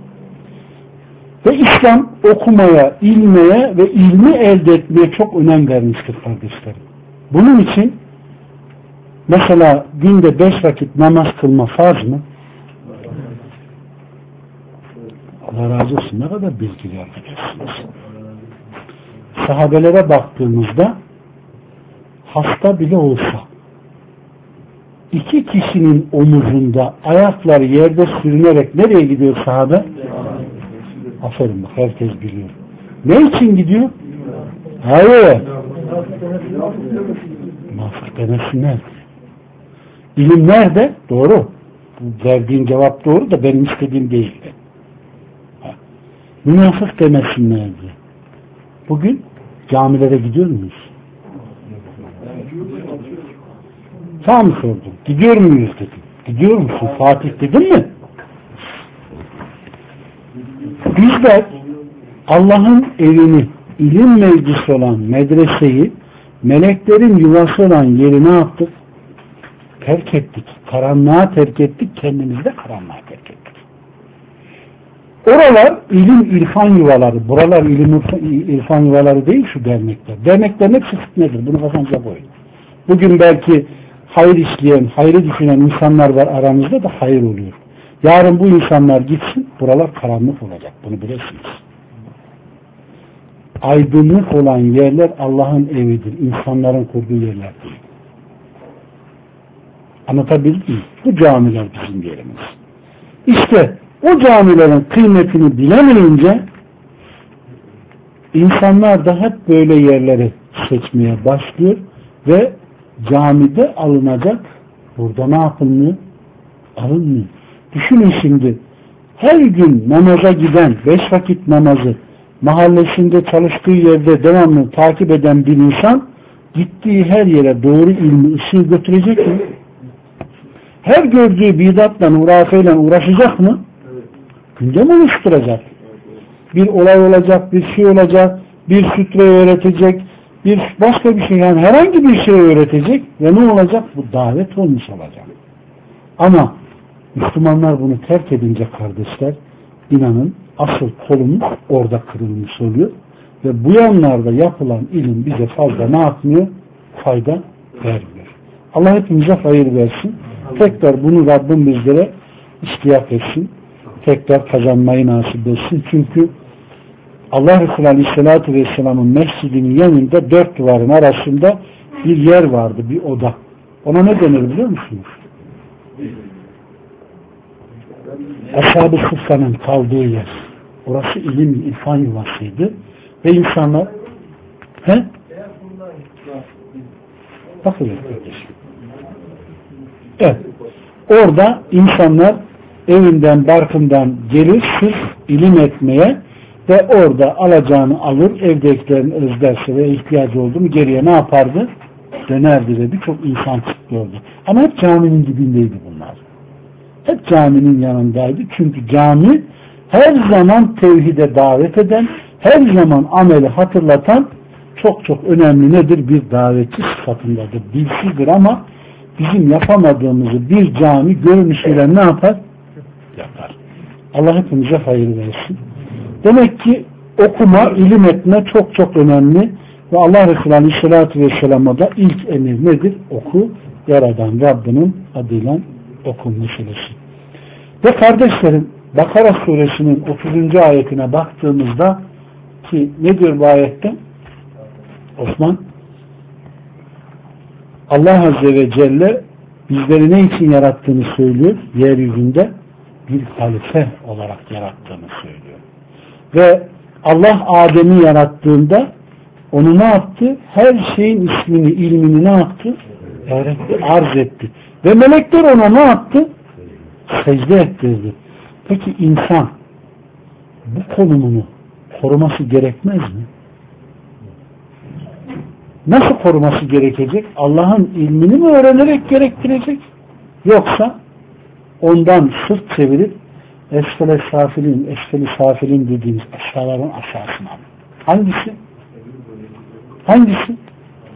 Ve İslam okumaya, ilmeye ve ilmi elde etmeye çok önem vermiştir kardeşlerim. Bunun için mesela günde 5 vakit namaz kılma farz mı? Allah razı olsun. Ne kadar bilgili arkadaşsınız. Sahabelere baktığımızda hasta bile olsa 2 kişinin omuzunda ayakları yerde sürünerek nereye gidiyor sahabe? Aferin bak, herkes biliyor. Ne için gidiyor? Hayır. Münafık demesi nerede? İlim nerede? Doğru. Verdiğin cevap doğru da benim istediğim değildi. Münafık demesi nerede? Bugün camilere gidiyor muyuz? Tam sordum. Gidiyor muyuz dedim. Gidiyor musun Fatih dedim mi? Bizler Allah'ın evini, ilim meclisi olan medreseyi, meleklerin yuvası olan yeri ne yaptık? Terk ettik. Karanlığa terk ettik. Kendimizi de karanlığa terk ettik. Oralar ilim irfan yuvaları. Buralar ilim irfan yuvaları değil şu dernekler. Derneklerin hepsi fitnedir. Bunu kafanıza koyun. Bugün belki hayır işleyen, hayrı düşünen insanlar var aramızda da hayır oluyor. Yarın bu insanlar gitsin, buralar karanlık olacak. Bunu bilirsiniz. Aydınlık olan yerler Allah'ın evidir. İnsanların kurduğu yerler değil. Anlatabildim mi? Bu camiler bizim yerimiz. İşte o camilerin kıymetini bilemeyince insanlar da hep böyle yerleri seçmeye başlıyor ve camide alınacak, burada ne yapılmıyor? Alınmıyor. Düşünün şimdi, her gün namaza giden, 5 vakit namazı mahallesinde çalıştığı yerde devamlı takip eden bir insan gittiği her yere doğru ilmi, ışığı götürecek mi? her gördüğü bidatla, hurafeyle uğraşacak mı? Gündem oluşturacak. Bir olay olacak, bir şey olacak, bir sütre öğretecek, bir başka bir şey, yani herhangi bir şey öğretecek ve ne olacak? Bu davet olmuş olacak. Ama Müslümanlar bunu terk edince kardeşler, inanın asıl kolumuz orada kırılmış oluyor ve bu yanlarda yapılan ilim bize fazla ne yapmıyor? Fayda vermiyor. Allah hepimize hayır versin. Tekrar bunu Rabbim bizlere iştiyak etsin. Tekrar kazanmayı nasip etsin. Çünkü Allah Resulü Aleyhisselatü Vesselam'ın mescidinin yanında 4 duvarın arasında bir yer vardı, bir oda. Ona ne denir biliyor musunuz? Ashab-ı Suffa'nın kaldığı yer. Orası ilim, irfan yuvasıydı. Ve insanlar bakın kardeşim. Evet. Orada insanlar evinden, barkından gelir sırf ilim etmeye ve orada alacağını alır, evdekilerin özlerse ve ihtiyacı oldu mu geriye ne yapardı? Dönerdi ve birçok insan çıkıyordu. Ama hep caminin dibindeydi bunlar. Hep caminin yanındaydı. Çünkü cami her zaman tevhide davet eden, her zaman ameli hatırlatan çok çok önemli nedir? Bir davetçi sıfatındadır. Dilsizdir ama bizim yapamadığımızı bir cami görünüşüyle ne yapar? Yapar. Allah hepimize hayır versin. Demek ki okuma, ilim etme çok çok önemli ve Allah Resulü Aleyhisselatü Vesselam'a da ilk emir nedir? Oku, yaradan Rabbinin adıyla oku meselesi. Ve kardeşlerim, Bakara suresinin 30. ayetine baktığımızda ki ne diyor bu ayette? Osman, Allah Azze ve Celle bizleri ne için yarattığını söylüyor? Yeryüzünde bir halife olarak yarattığını söylüyor. Ve Allah Adem'i yarattığında onu ne yaptı? Her şeyin ismini, ilmini ne yaptı? Öğretti, arz etti. Ve melekler ona ne yaptı? Secde ettirdi. Peki insan bu konumunu koruması gerekmez mi? Nasıl koruması gerekecek? Allah'ın ilmini mi öğrenerek gerektirecek? Yoksa ondan sırt çevirip esfele safilin dediğimiz aşağıların aşağısına mı? Hangisi? Hangisi?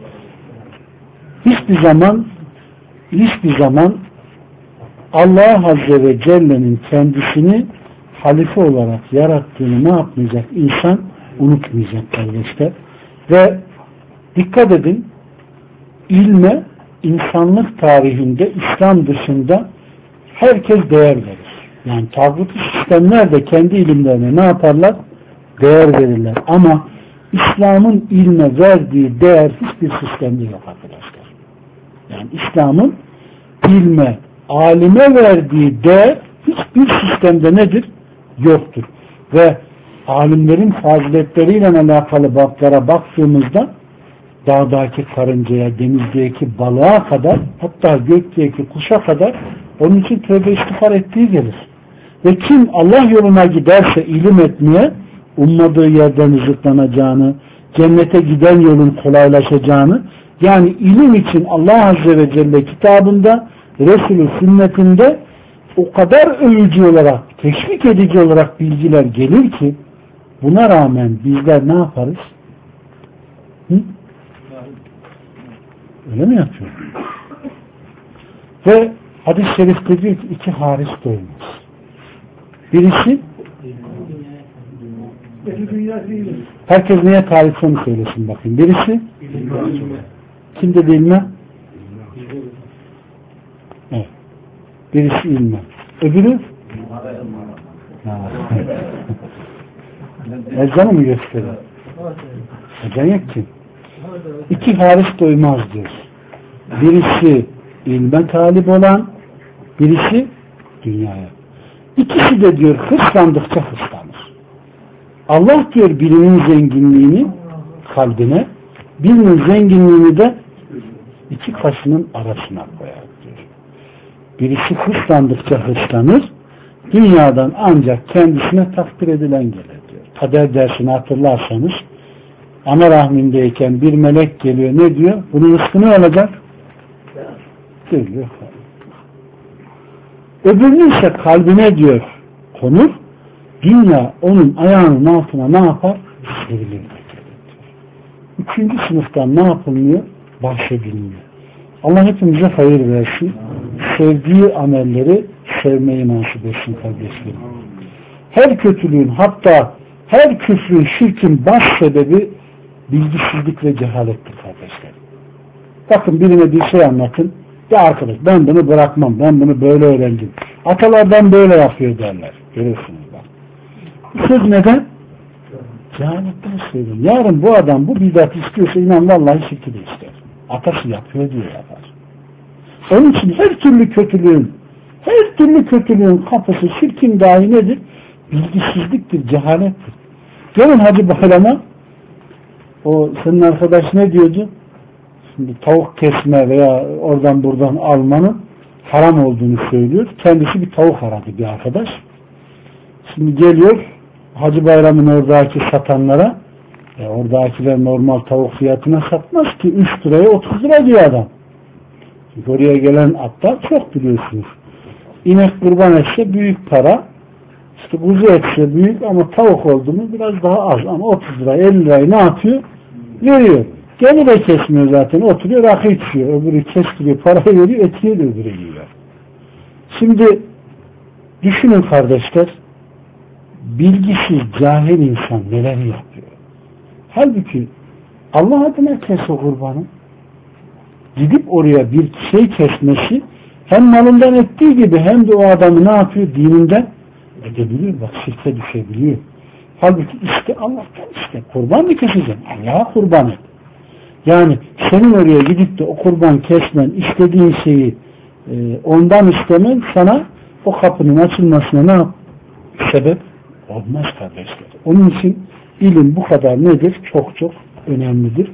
Hiçbir zaman Allah Azze ve Celle'nin kendisini halife olarak yarattığını ne yapmayacak? İnsan unutmayacak kardeşler. Ve dikkat edin, ilme insanlık tarihinde İslam dışında herkes değer verir. Yani tağut sistemler de kendi ilimlerine ne yaparlar? Değer verirler. Ama İslam'ın ilme verdiği değer hiçbir sistemde yok arkadaşlar. Yani İslam'ın ilme, alime verdiği değer hiçbir sistemde nedir? Yoktur. Ve alimlerin faziletleriyle alakalı bablara baktığımızda dağdaki karıncaya, denizdeki balığa kadar, hatta gökteki kuşa kadar onun için tövbe istiğfar ettiği gelir. Ve kim Allah yoluna giderse ilim etmeye, ummadığı yerden rızıklanacağını, cennete giden yolun kolaylaşacağını, yani ilim için Allah Azze ve Celle kitabında, Resulü sünnetinde o kadar övücü olarak, teşvik edici olarak bilgiler gelir ki buna rağmen bizler ne yaparız? Öyle mi yapıyor? Ve hadis-i şerifte diyor ki 2 haris doymaz. Birisi herkes neye tarifini söylesin bakayım. Birisi kim de değil mi? Evet. Birisi ilme. Öbürü ezanı mı gösteriyor? Ezan yok ki. 2 haris doymaz diyor. Birisi ilme talip olan, birisi dünyaya. İkisi de diyor hırslandıkça hırslanır. Allah diyor birinin zenginliğini kalbine, birinin zenginliğini de 2 kaşının arasına koyar diyor. Birisi hırslandıkça hırslanır, dünyadan ancak kendisine takdir edilen gelir diyor. Kader dersini hatırlarsanız, ana rahmindeyken bir melek geliyor, ne diyor? Bunun rızkı ne olacak? Diyor. Öbürünün ise kalbine diyor konur. Dünya onun ayağının altına ne yapar? Serilir. Üçüncü sınıftan ne yapılmıyor? Bahsedilmiyor. Allah hepimize hayır versin. Sevdiği amelleri sevmeyi nasip etsin kardeşlerim. Her kötülüğün, hatta her küfrün, şirkin baş sebebi bilgisizlik ve cehalettir kardeşlerim. Bakın birine bir şey anlatın. Ya arkadaş ben bunu bırakmam. Ben bunu böyle öğrendim. Atalardan böyle yapıyor derler. Görüyorsunuz bak. Bu söz neden? Cehaletten söylüyorum. Yarın bu adam bu bidat istiyorsa inan vallahi şirki de ister. Atası yapıyor diye yapar. Onun için her türlü kötülüğün kapısı şirkin dahi nedir? Bilgisizliktir, cehalettir. Gelin Hacı Bayram'a, o senin arkadaş ne diyordu? Şimdi tavuk kesme veya oradan buradan almanın haram olduğunu söylüyor. Kendisi bir tavuk aradı bir arkadaş. Şimdi geliyor Hacı Bayram'ın oradaki satanlara, oradakiler normal tavuk fiyatına satmaz ki 3 liraya 30 lira diyor adam. Çünkü oraya gelen atlar çok biliyorsunuz. İnek kurban etse büyük para, işte kuzu etse büyük ama tavuk oldu mu biraz daha az ama 30 lira 50 lirayı ne yapıyor? Veriyor. Gene de kesmiyor zaten, oturuyor rakı içiyor. Öbürü kestiriyor, parayı veriyor, etiyor da öbürü yiyor. Şimdi düşünün kardeşler, bilgisiz, cahil insan neler yapıyor. Halbuki Allah adına kes o kurbanı. Gidip oraya bir şey kesmesi hem malından ettiği gibi hem de o adamı ne yapıyor? Dininden edebiliyor. Bak şirke düşebiliyor. Halbuki işte Allah'tan işte kurban mı keseceksin? Allah'a kurban et. Yani senin oraya gidip de o kurban kesmen, istediğin şeyi ondan istemen sana o kapının açılmasına ne yap? Sebep olmaz kardeşler. Onun için ilim bu kadar nedir? Çok çok önemlidir.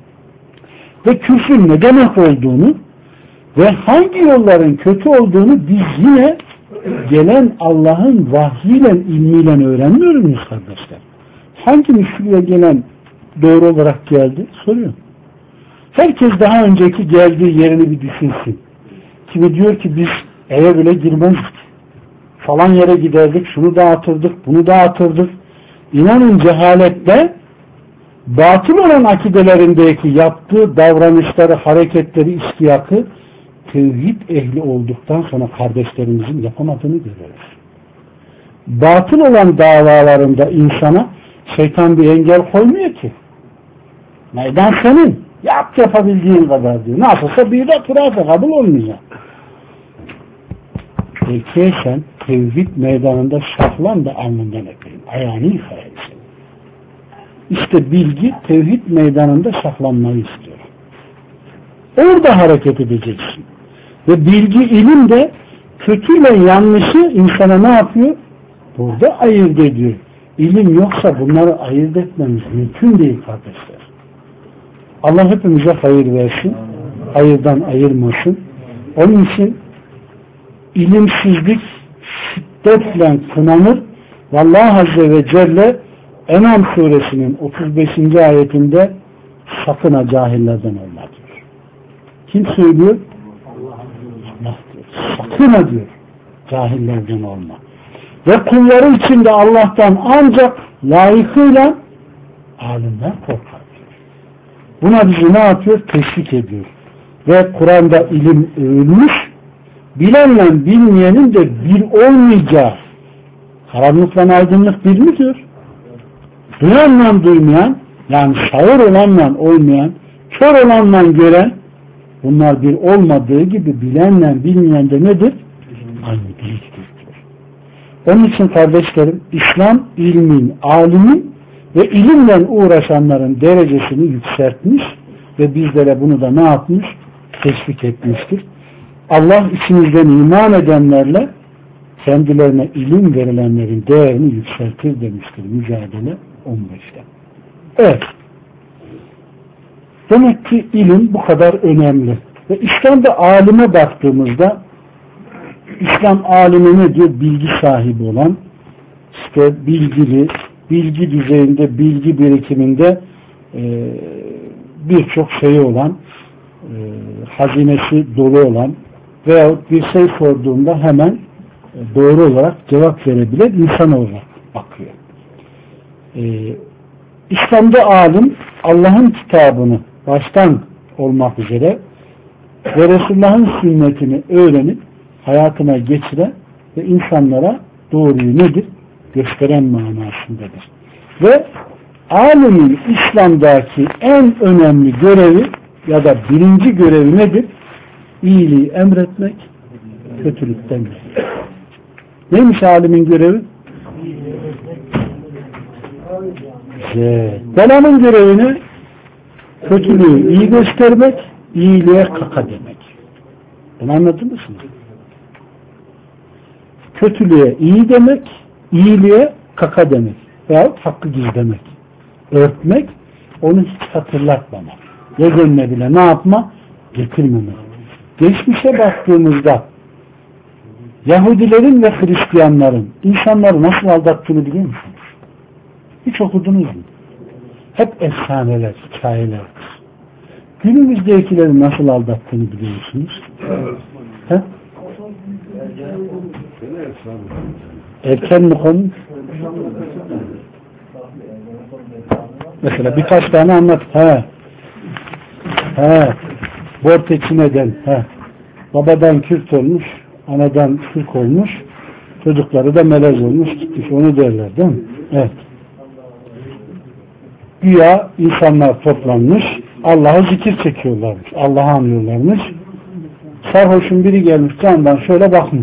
Ve küfrün ne demek olduğunu ve hangi yolların kötü olduğunu biz yine gelen Allah'ın vahyiyle, ilmiyle öğrenmiyor muyuz kardeşler? Hangi şuraya gelen doğru olarak geldi? Soruyorum. Herkes daha önceki geldiği yerini bir düşünsün. Kimi diyor ki biz eve bile girmezdik. Falan yere giderdik, şunu dağıtırdık, bunu dağıtırdık. İnanın cehalette batıl olan akidelerindeki yaptığı davranışları, hareketleri, istiyakı tevhid ehli olduktan sonra kardeşlerimizin yapamadığını görüyoruz. Batıl olan davalarında insana şeytan bir engel koymuyor ki. Meydan senin. Yap yapabildiğin kadar diyor. Nasılsa bir de kurarsa kabul olmayacak. Peki sen tevhid meydanında şahlan da alnından öpeyim. Ayağını yıkayayım. İşte bilgi tevhid meydanında şahlanmayı istiyor. Orada hareket edeceksin. Ve bilgi, ilim de kötüyle yanlışı insana ne yapıyor? Burada ayırt ediyor. İlim yoksa bunları ayırt etmemiz mümkün değil kardeşler. Allah hepimize hayır versin. Hayırdan ayırmasın. Onun için ilimsizlik şiddetle kınanır. Allah Azze ve Celle En'am suresinin 35. ayetinde sakın ha cahillerden olma diyor. Kim söylüyor? Allah diyor. Sakın ha diyor. Cahillerden olma. Ve kulları içinde Allah'tan ancak layıkıyla alimler korkar diyor. Buna bizi ne yapıyor? Teşvik ediyor. Ve Kur'an'da ilim övülmüş, bilenle bilmeyenin de bir olmayacağı, karanlıkla aydınlık bir mi diyor? Duyanla duymayan, yani sağır olanla olmayan, kör olanla gören, bunlar bir olmadığı gibi bilenle bilmeyen de nedir? Aynı birliktir diyor. Onun için kardeşlerim, İslam ilmin, alimin ve ilimle uğraşanların derecesini yükseltmiş ve bizlere bunu da ne yapmış? Teşvik etmiştir. Allah içimizden iman edenlerle kendilerine ilim verilenlerin değerini yükseltir demiştir. Mücadele 15'te. Evet. Demek ki ilim bu kadar önemli. Ve İslam'da alime baktığımızda İslam alimi ne diyor? Bilgi sahibi olan, işte bilgili, bilgi düzeyinde, bilgi birikiminde birçok şeyi olan, hazinesi dolu olan veyahut bir şey sorduğunda hemen doğru olarak cevap verebilen insan olarak bakıyor. İslam'da alim Allah'ın kitabını baştan olmak üzere ve Resulullah'ın sünnetini öğrenip hayatına geçiren ve insanlara doğruyu nedir? Gösteren manasındadır. Ve alimin İslam'daki en önemli görevi ya da birinci görevi nedir? İyiliği emretmek, kötülükten nedir? Neymiş alimin görevi? Belanın görevini kötülüğü iyi göstermek, iyiliğe kaka demek. Bunu anladınız mı? Kötülüğe iyi demek, iyiliğe kaka demek. Veyahut hakkı gizlemek. Örtmek, onu hiç hatırlatmamak. Göz önüne bile ne yapma? Getirmemek. Geçmişe baktığımızda Yahudilerin ve Hristiyanların insanları nasıl aldattığını biliyor musunuz? Hiç okudunuz mu? Hep efsaneler, hikayeler. Günümüzdekileri nasıl aldattığını biliyor musunuz? He? Erken mi konu? Mesela birkaç tane anlat. Vortex'i neden? Babadan Kürt olmuş, anadan Türk olmuş, çocukları da melez olmuş, gitmiş. Onu derler değil mi? Evet. Güya insanlar toplanmış, Allah'a zikir çekiyorlarmış, Allah'ı anlıyorlarmış. Sarhoşun biri gelmiş, camdan şöyle bakmış.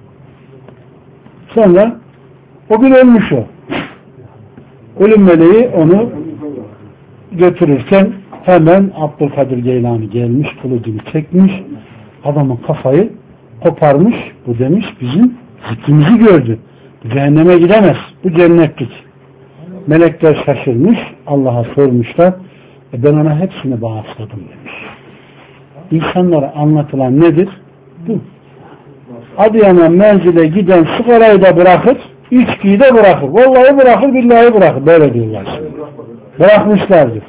Sonra o gün ölmüş o. Ölüm meleği onu götürürken hemen Abdülkadir Geylani gelmiş, kılıcını çekmiş, adamın kafayı koparmış. Bu demiş bizim zikrimizi gördü. Bu cehenneme gidemez. Bu cennetlik. Melekler şaşırmış. Allah'a sormuşlar. Ben ona hepsini bağışladım demiş. İnsanlara anlatılan nedir? Bu. Adıyaman menzile giden sigarayı da bırakır, içkiyi de bırakır. Vallahi bırakır, billahi bırakır. Böyle diyorlar. Bırakmışlardır.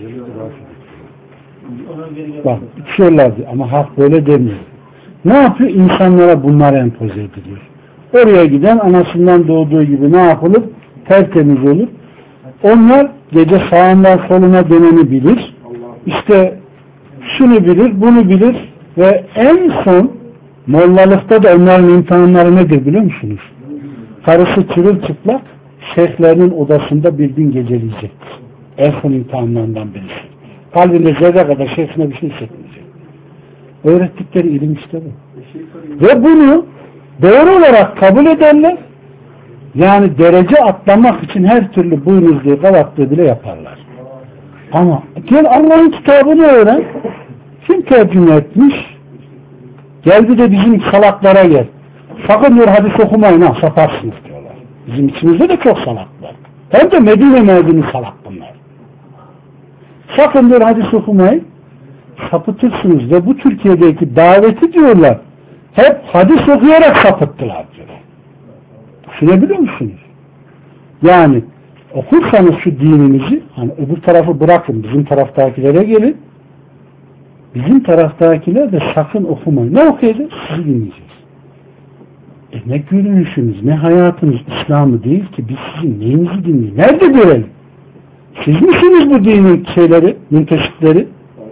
Bak, içiyorlardı ama hak böyle demiyor. Ne yapıyor? İnsanlara bunlar empoze ediliyor. Oraya giden anasından doğduğu gibi ne yapılır? Tertemiz olur. Onlar gece sağından soluna döneni bilir. İşte şunu bilir, bunu bilir ve en son mollalıkta da onların imtihanları nedir biliyor musunuz? Karısı çırılçıplak şeyhlerinin odasında bir gün geceleyecektir. En son imtihanlarından birisi. Kalbinde zerre kadar şeyhine bir şey hissetmeyecek. Öğrettikleri ilim işte bu. Ve bunu doğru olarak kabul ederler. Yani derece atlamak için her türlü boynuzluğu, kavatlığı bile yaparlar. Ama gel Allah'ın kitabını öğren. Kim tercüme etmiş? Gel bir de bizim salaklara gel. Sakın diyor hadis okumayın ha, saparsınız diyorlar. Bizim içimizde de çok salak var. Hem de Medine mezunu salak bunlar. Sakın diyor hadis okumayın, sapıtırsınız ve bu Türkiye'deki daveti diyorlar hep hadis okuyarak sapıttılar diyorlar. Düşünebiliyor musunuz? Yani okursanız şu dinimizi, hani öbür tarafı bırakın, bizim taraftakilere gelin. Bizim taraftakiler de sakın okumayın. Ne okuyacağız? Sizi dinleyeceğiz. Ne görünüşünüz, ne hayatınız İslam'ı değil ki biz sizin neyinizi dinleyin? Nerede görelim? Siz misiniz bu dinin şeyleri, münteşitleri?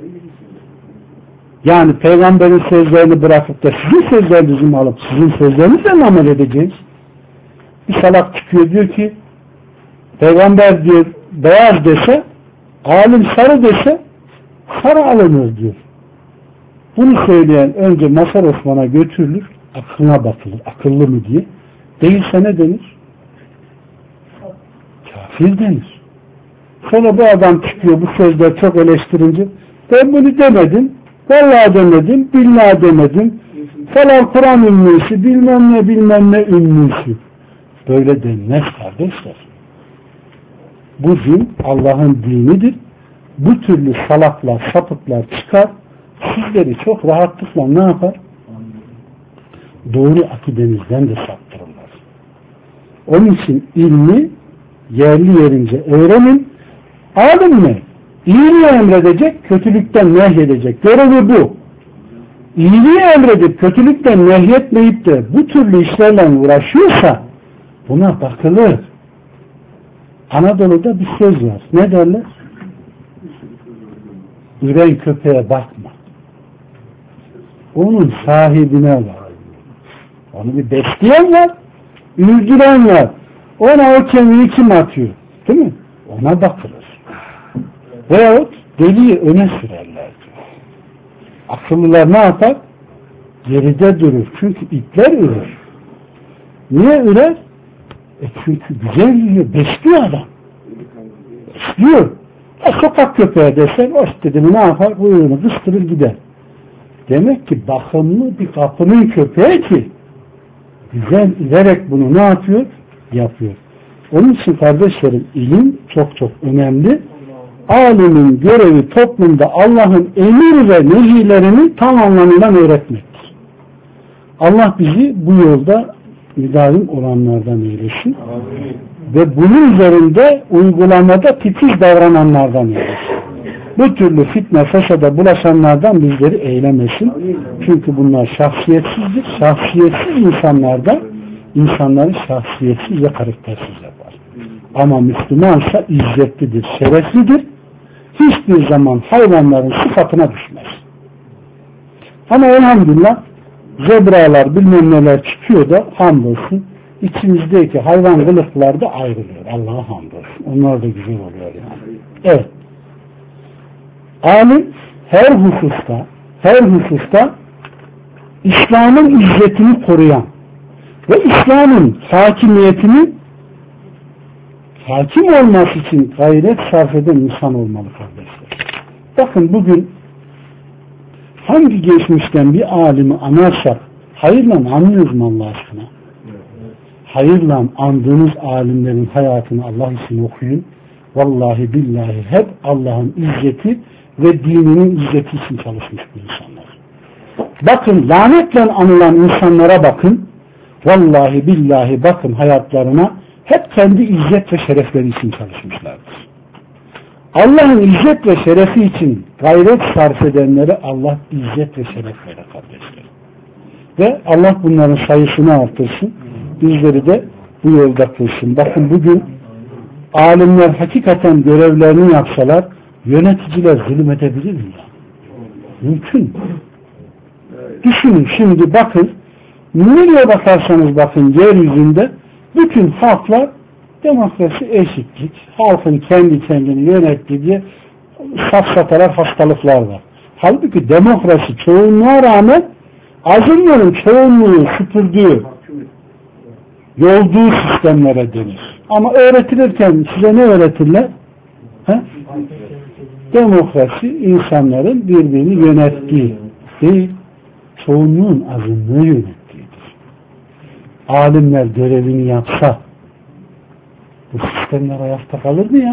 Yani peygamberin sözlerini bırakıp da sizin sözlerinizi alıp sizin sözlerinizle mi amel edeceğiz? Bir salak çıkıyor diyor ki peygamber diyor beyaz dese, alim sarı dese sarı alınır diyor. Bunu söyleyen önce Mazhar Osman'a götürülür, aklına bakılır, akıllı mı diye. Değilse ne denir? Kafir denir. Sonra bu adam çıkıyor, bu sözler çok eleştirince ben bunu demedim, vallahi demedim, billahi demedim, falan Kur'an ünlüsü, bilmem ne ünlüsü. Böyle denmez kardeşler. Bu din Allah'ın dinidir. Bu türlü salaklar, sapıklar çıkar, sizleri çok rahatlıkla ne yapar? Doğru akidenizden de saptırırlar. Onun için ilmi yerli yerince öğrenin. Alim mi? İyiliği emredecek, kötülükten nehyedecek. Görevi bu. iyiliği emredip kötülükten nehyetmeyip de bu türlü işlerle uğraşıyorsa buna bakılır. Anadolu'da bir söz var. Ne derler? Üren köpeğe bakma. Onun sahibine var. Onu bir besleyen var, üzdüren var. Ona o kemiği kim atıyor? Değil mi? Ona bakılır. Veyahut deliği öne sürerler diyor. Akıllılar ne yapar? Geride durur. Çünkü itler ürür. Niye ürer? Çünkü güzel yiyor, besliyor adam. Besliyor. Sokak köpeği desen, o istediğini ne yapar? Kuyruğunu kıstırır gider. Demek ki bakımlı bir kapının köpeği ki güzel ilerek bunu ne yapıyor? Yapıyor. Onun için kardeşlerim ilim çok çok önemli. Alimin görevi toplumda Allah'ın emir ve nehilerini tam anlamıyla öğretmektir. Allah bizi bu yolda müdavim olanlardan eylesin. Amin. Ve bunun üzerinde uygulamada titiz davrananlardan eylesin. Bu türlü fitne fesada bulaşanlardan bizleri eylemesin. Çünkü bunlar şahsiyetsizdir. Şahsiyetsiz insanlardan insanları şahsiyetsiz ve karaktersiz yapar. Ama Müslümansa izzetlidir, şereflidir. Hiçbir zaman hayvanların sıfatına düşmez. Ama elhamdülillah zebralar bilmem neler çıkıyor da hamdolsun içimizdeki hayvan kılıklar da ayrılıyor. Allah'a hamdolsun. Onlar da güzel oluyor yani. Evet. Alim her hususta İslam'ın izzetini koruyan ve İslam'ın hakimiyetini hakim olması için gayret sarf eden insan olmalı kardeşler. Bakın bugün hangi geçmişten bir alimi anarsak hayırla anlıyoruz mu Allah aşkına? Hayırla andığınız alimlerin hayatını Allah için okuyun. Vallahi billahi hep Allah'ın izzeti ve dininin izzeti için çalışmış bu insanlar. Bakın lanetle anılan insanlara bakın. Vallahi billahi bakın hayatlarına hep kendi izzet ve şerefleri için çalışmışlardır. Allah'ın izzet ve şerefi için gayret sarf edenlere Allah izzet ve şeref verir kardeşler. Ve Allah bunların sayısını artırsın. Bizleri de bu yolda kılsın. Bakın bugün alimler hakikaten görevlerini yapsalar yöneticiler zulüm edebilir mi? Mümkün. Düşünün şimdi bakın nereye bakarsanız bakın yeryüzünde bütün halklar demokrasi, eşitlik, halkın kendi kendini yönettiği diye safsatalar, hastalıklar var. Halbuki demokrasi çoğunluğa rağmen azınlığın çoğunluğu süpürdüğü, yolduğu sistemlere denir. Ama öğretilirken size ne öğretirler? He? Demokrasi insanların birbirini yönettiği değil, çoğunluğun azınlığı yönettiğidir. Alimler görevini yapsa bu sistemler ayakta kalır mı ya?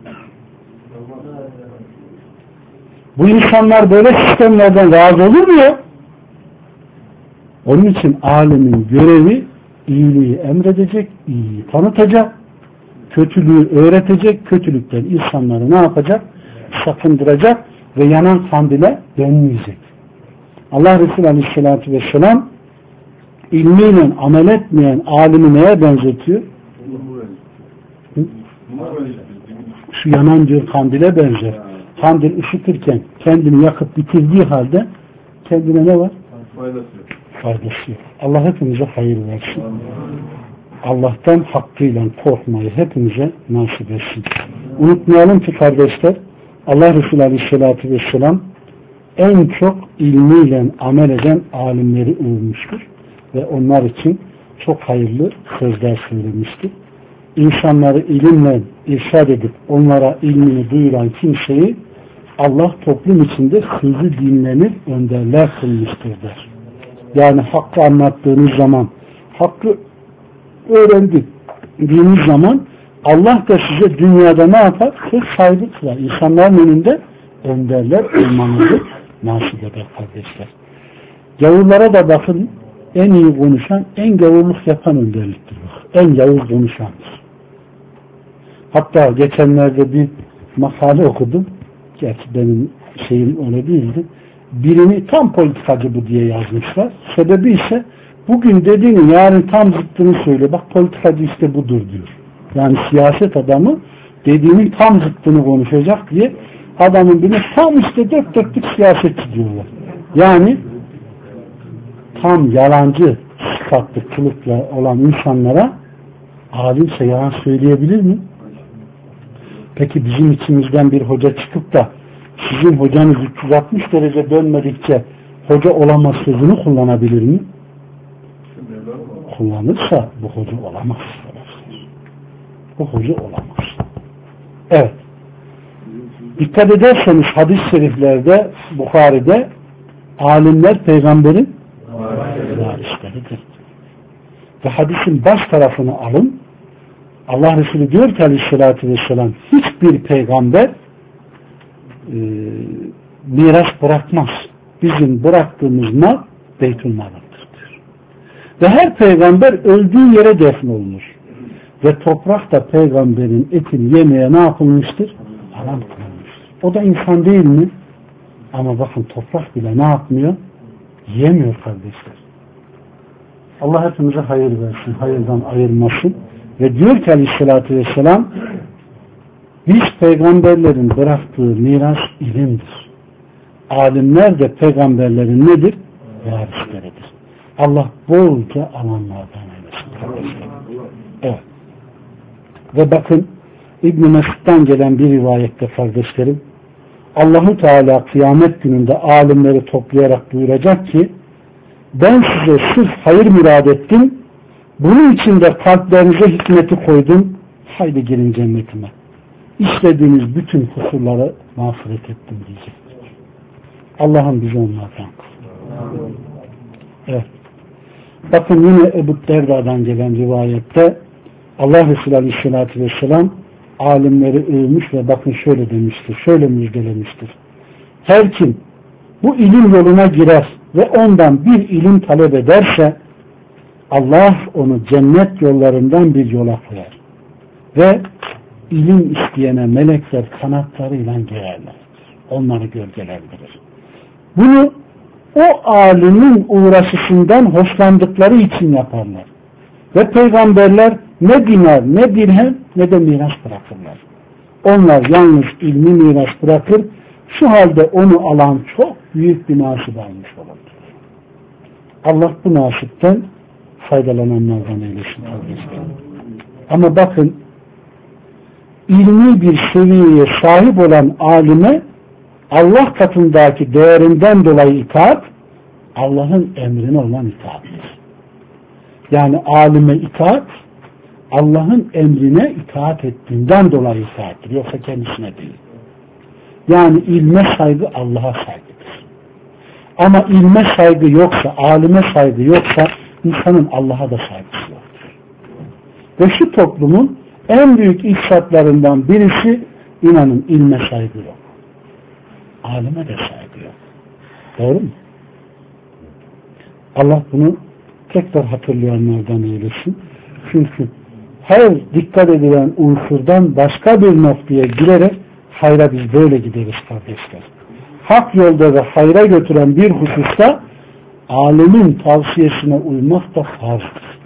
Bu insanlar böyle sistemlerden razı olur mu ya? Onun için alimin görevi iyiliği emredecek, iyiyi tanıtacak, kötülüğü öğretecek, kötülükten insanları ne yapacak? Sakındıracak ve yanan kandile dönmeyecek. Allah Resulü Aleyhisselatü Vesselam ilmiyle amel etmeyen alimi neye benzetiyor? Şu yanan diyor kandile benzer. Kandil ışıtırken kendini yakıp bitirdiği halde kendine ne var? Faydası yok. Allah hepimize hayır versin. Allah'tan hakkıyla korkmayı hepimize nasip etsin. Unutmayalım ki kardeşler Allah Resulü Aleyhisselatü Vesselam en çok ilmiyle amel eden alimleri övmüştür. Ve onlar için çok hayırlı sözler söylemiştir. İnsanları ilimle irşad edip onlara ilmini duyuran kimseyi Allah toplum içinde sözü dinlenir, önderler kılmıştır der. Yani hakkı anlattığınız zaman, hakkı öğrendiğiniz zaman Allah da size dünyada ne yapar? Söz sahibi kılar. İnsanların önünde önderler olmanızı nasip eder kardeşler. Gavurlara da bakın, en iyi konuşan, en gavurluk yapan önderliktir. En yavuz konuşandır. Hatta geçenlerde bir makale okudum. Gerçi benim şeyim öyle değildi. birini tam politikacı bu diye yazmışlar. Sebebi ise bugün dediğini yarın tam zıttını söylüyor. Bak politikacı işte budur diyor. Yani siyaset adamı dediğinin tam zıttını konuşacak diye adamın birine tam işte dört dörtlük siyasetçi diyorlar. Yani tam yalancı sıfatlı kılıkla olan insanlara alimse yalan söyleyebilir mi? Peki bizim içimizden bir hoca çıkıp da sizin hocanız 360 derece dönmedikçe hoca olamaz sözünü kullanabilir mi? Kullanırsa bu hoca olamaz. Bu hoca olamaz. Evet. Dikkat ederseniz hadis-i şeriflerde, Bukhari'de alimler peygamberin varisleridir. Ve hadisin baş tarafını alın. Allah Resulü diyor ki aleyhissalatü vesselam hiçbir peygamber miras bırakmaz. Bizim bıraktığımız mal Beytülmal'dır diyor. Ve her peygamber öldüğü yere defnolunur. Ve toprak da peygamberin etini yemeye ne yapılmıştır? Haram kılınmıştır. O da insan değil mi? Ama bakın toprak bile ne yapmıyor? Yiyemiyor kardeşler. Allah hepimize hayır versin, hayırdan ayırmasın. Ve diyor ki aleyhissalatü vesselam biz peygamberlerin bıraktığı miras ilimdir. Alimler de peygamberlerin nedir? Varisleridir. Allah bolca alanlardan eylesin kardeşler. Evet. Ve bakın İbn-i Mesud'dan gelen bir rivayette kardeşlerim Allah-u Teala kıyamet gününde alimleri toplayarak buyuracak ki ben size sırf hayır murad ettim, bunun için de kalplerinize hikmeti koydum, haydi girin cennetime. İşlediğiniz bütün kusurları mağfiret ettim diyecektir. Allah'ım bizi onlardan kılsın. Evet. Bakın yine Ebu Derda'dan gelen rivayette Allah Resulü Aleyhisselatü Vesselam alimleri övmüş ve bakın şöyle demiştir, şöyle müjdelemiştir. Her kim bu ilim yoluna girer ve ondan bir ilim talep ederse Allah onu cennet yollarından bir yola koyar. Ve ilim isteyene melekler kanatlarıyla gererler. Onları gölgelendirir. Bunu o alimin uğraşısından hoşlandıkları için yaparlar. Ve peygamberler ne dinar, ne dirhem, ne de miras bırakırlar. Onlar yalnız ilmi miras bırakır, şu halde onu alan çok büyük bir nasip almış olur. Allah bu nasipten faydalananlardan eylesin kardeşlerim. Ama bakın ilmi bir seviyeye sahip olan alime Allah katındaki değerinden dolayı itaat Allah'ın emrine olan itaattir. Yani alime itaat Allah'ın emrine itaat ettiğinden dolayı itaattir. Yoksa kendisine değil. Yani ilme saygı Allah'a saygıdır. Ama ilme saygı yoksa, alime saygı yoksa insanın Allah'a da saygısı yoktur. Ve şu toplumun en büyük ifsatlarından birisi inanın ilme saygı yok. Alime de saygı yok. Doğru mu? Allah bunu tekrar hatırlayanlardan eylesin. Çünkü her dikkat edilen unsurdan başka bir noktaya girerek hayra biz böyle gideriz kardeşler. Hak yolda ve hayra götüren bir hususta alemin tavsiyesine uymak da farzdır.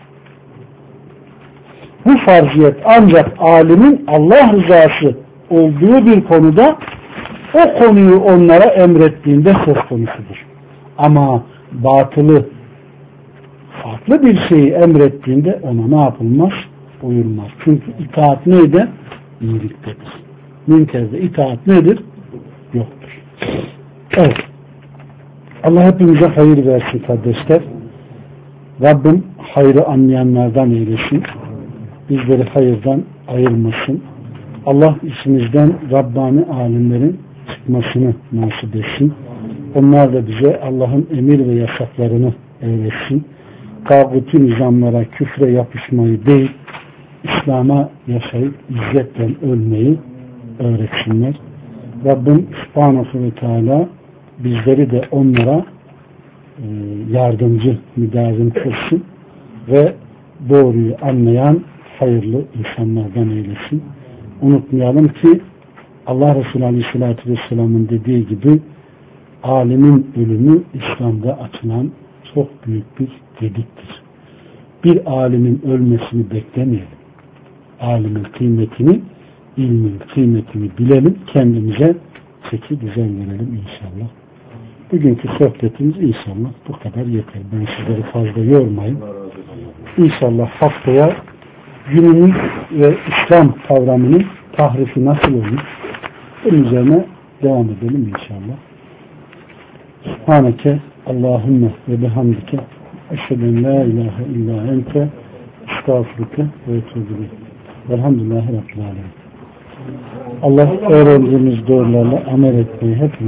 Bu farziyet ancak alimin Allah rızası olduğu bir konuda o konuyu onlara emrettiğinde söz konusudur. Ama batılı farklı bir şeyi emrettiğinde ona ne yapılmaz? Uyulmaz. Çünkü itaat neydi? İyiliktedir. Münkerde itaat nedir? Yoktur. Evet. Allah hepimize hayır versin kardeşler. Rabbim hayrı anlayanlardan eylesin. Bizleri hayırdan ayırmasın. Allah içimizden Rabbani alimlerin çıkmasını nasip etsin. Onlar da bize Allah'ın emir ve yasaklarını öğretsin. Tağuti nizamlara, küfre yapışmayı değil, İslam'a yaşayıp izzetle ölmeyi öğretsinler. Rabbim Subhanahu ve Teala bizleri de onlara yardımcı, müdavim kılsın ve doğruyu anlayan hayırlı insanlardan eylesin. Unutmayalım ki Allah Resulü Aleyhisselatü Vesselam'ın dediği gibi alimin ölümü İslam'da açılan çok büyük bir gediktir. Bir alimin ölmesini beklemeyelim. Alimin kıymetini, ilmin kıymetini bilelim, kendimize çeki düzen verelim inşallah. Bugünkü sohbetimiz inşallah bu kadar yeter. Ben sizleri fazla yormayayım. İnşallah haftaya günümüz ve İslam kavramının tahrifi nasıl olur? Bunun üzerine devam edelim inşallah. Subhaneke Allahümme ve bihamdike eşheden la ilahe illa ente estağfurüke ve etûbü. Velhamdülillahi Rabbil alemin. Allah öğrendiğimiz doğrularla amel etmeyi hep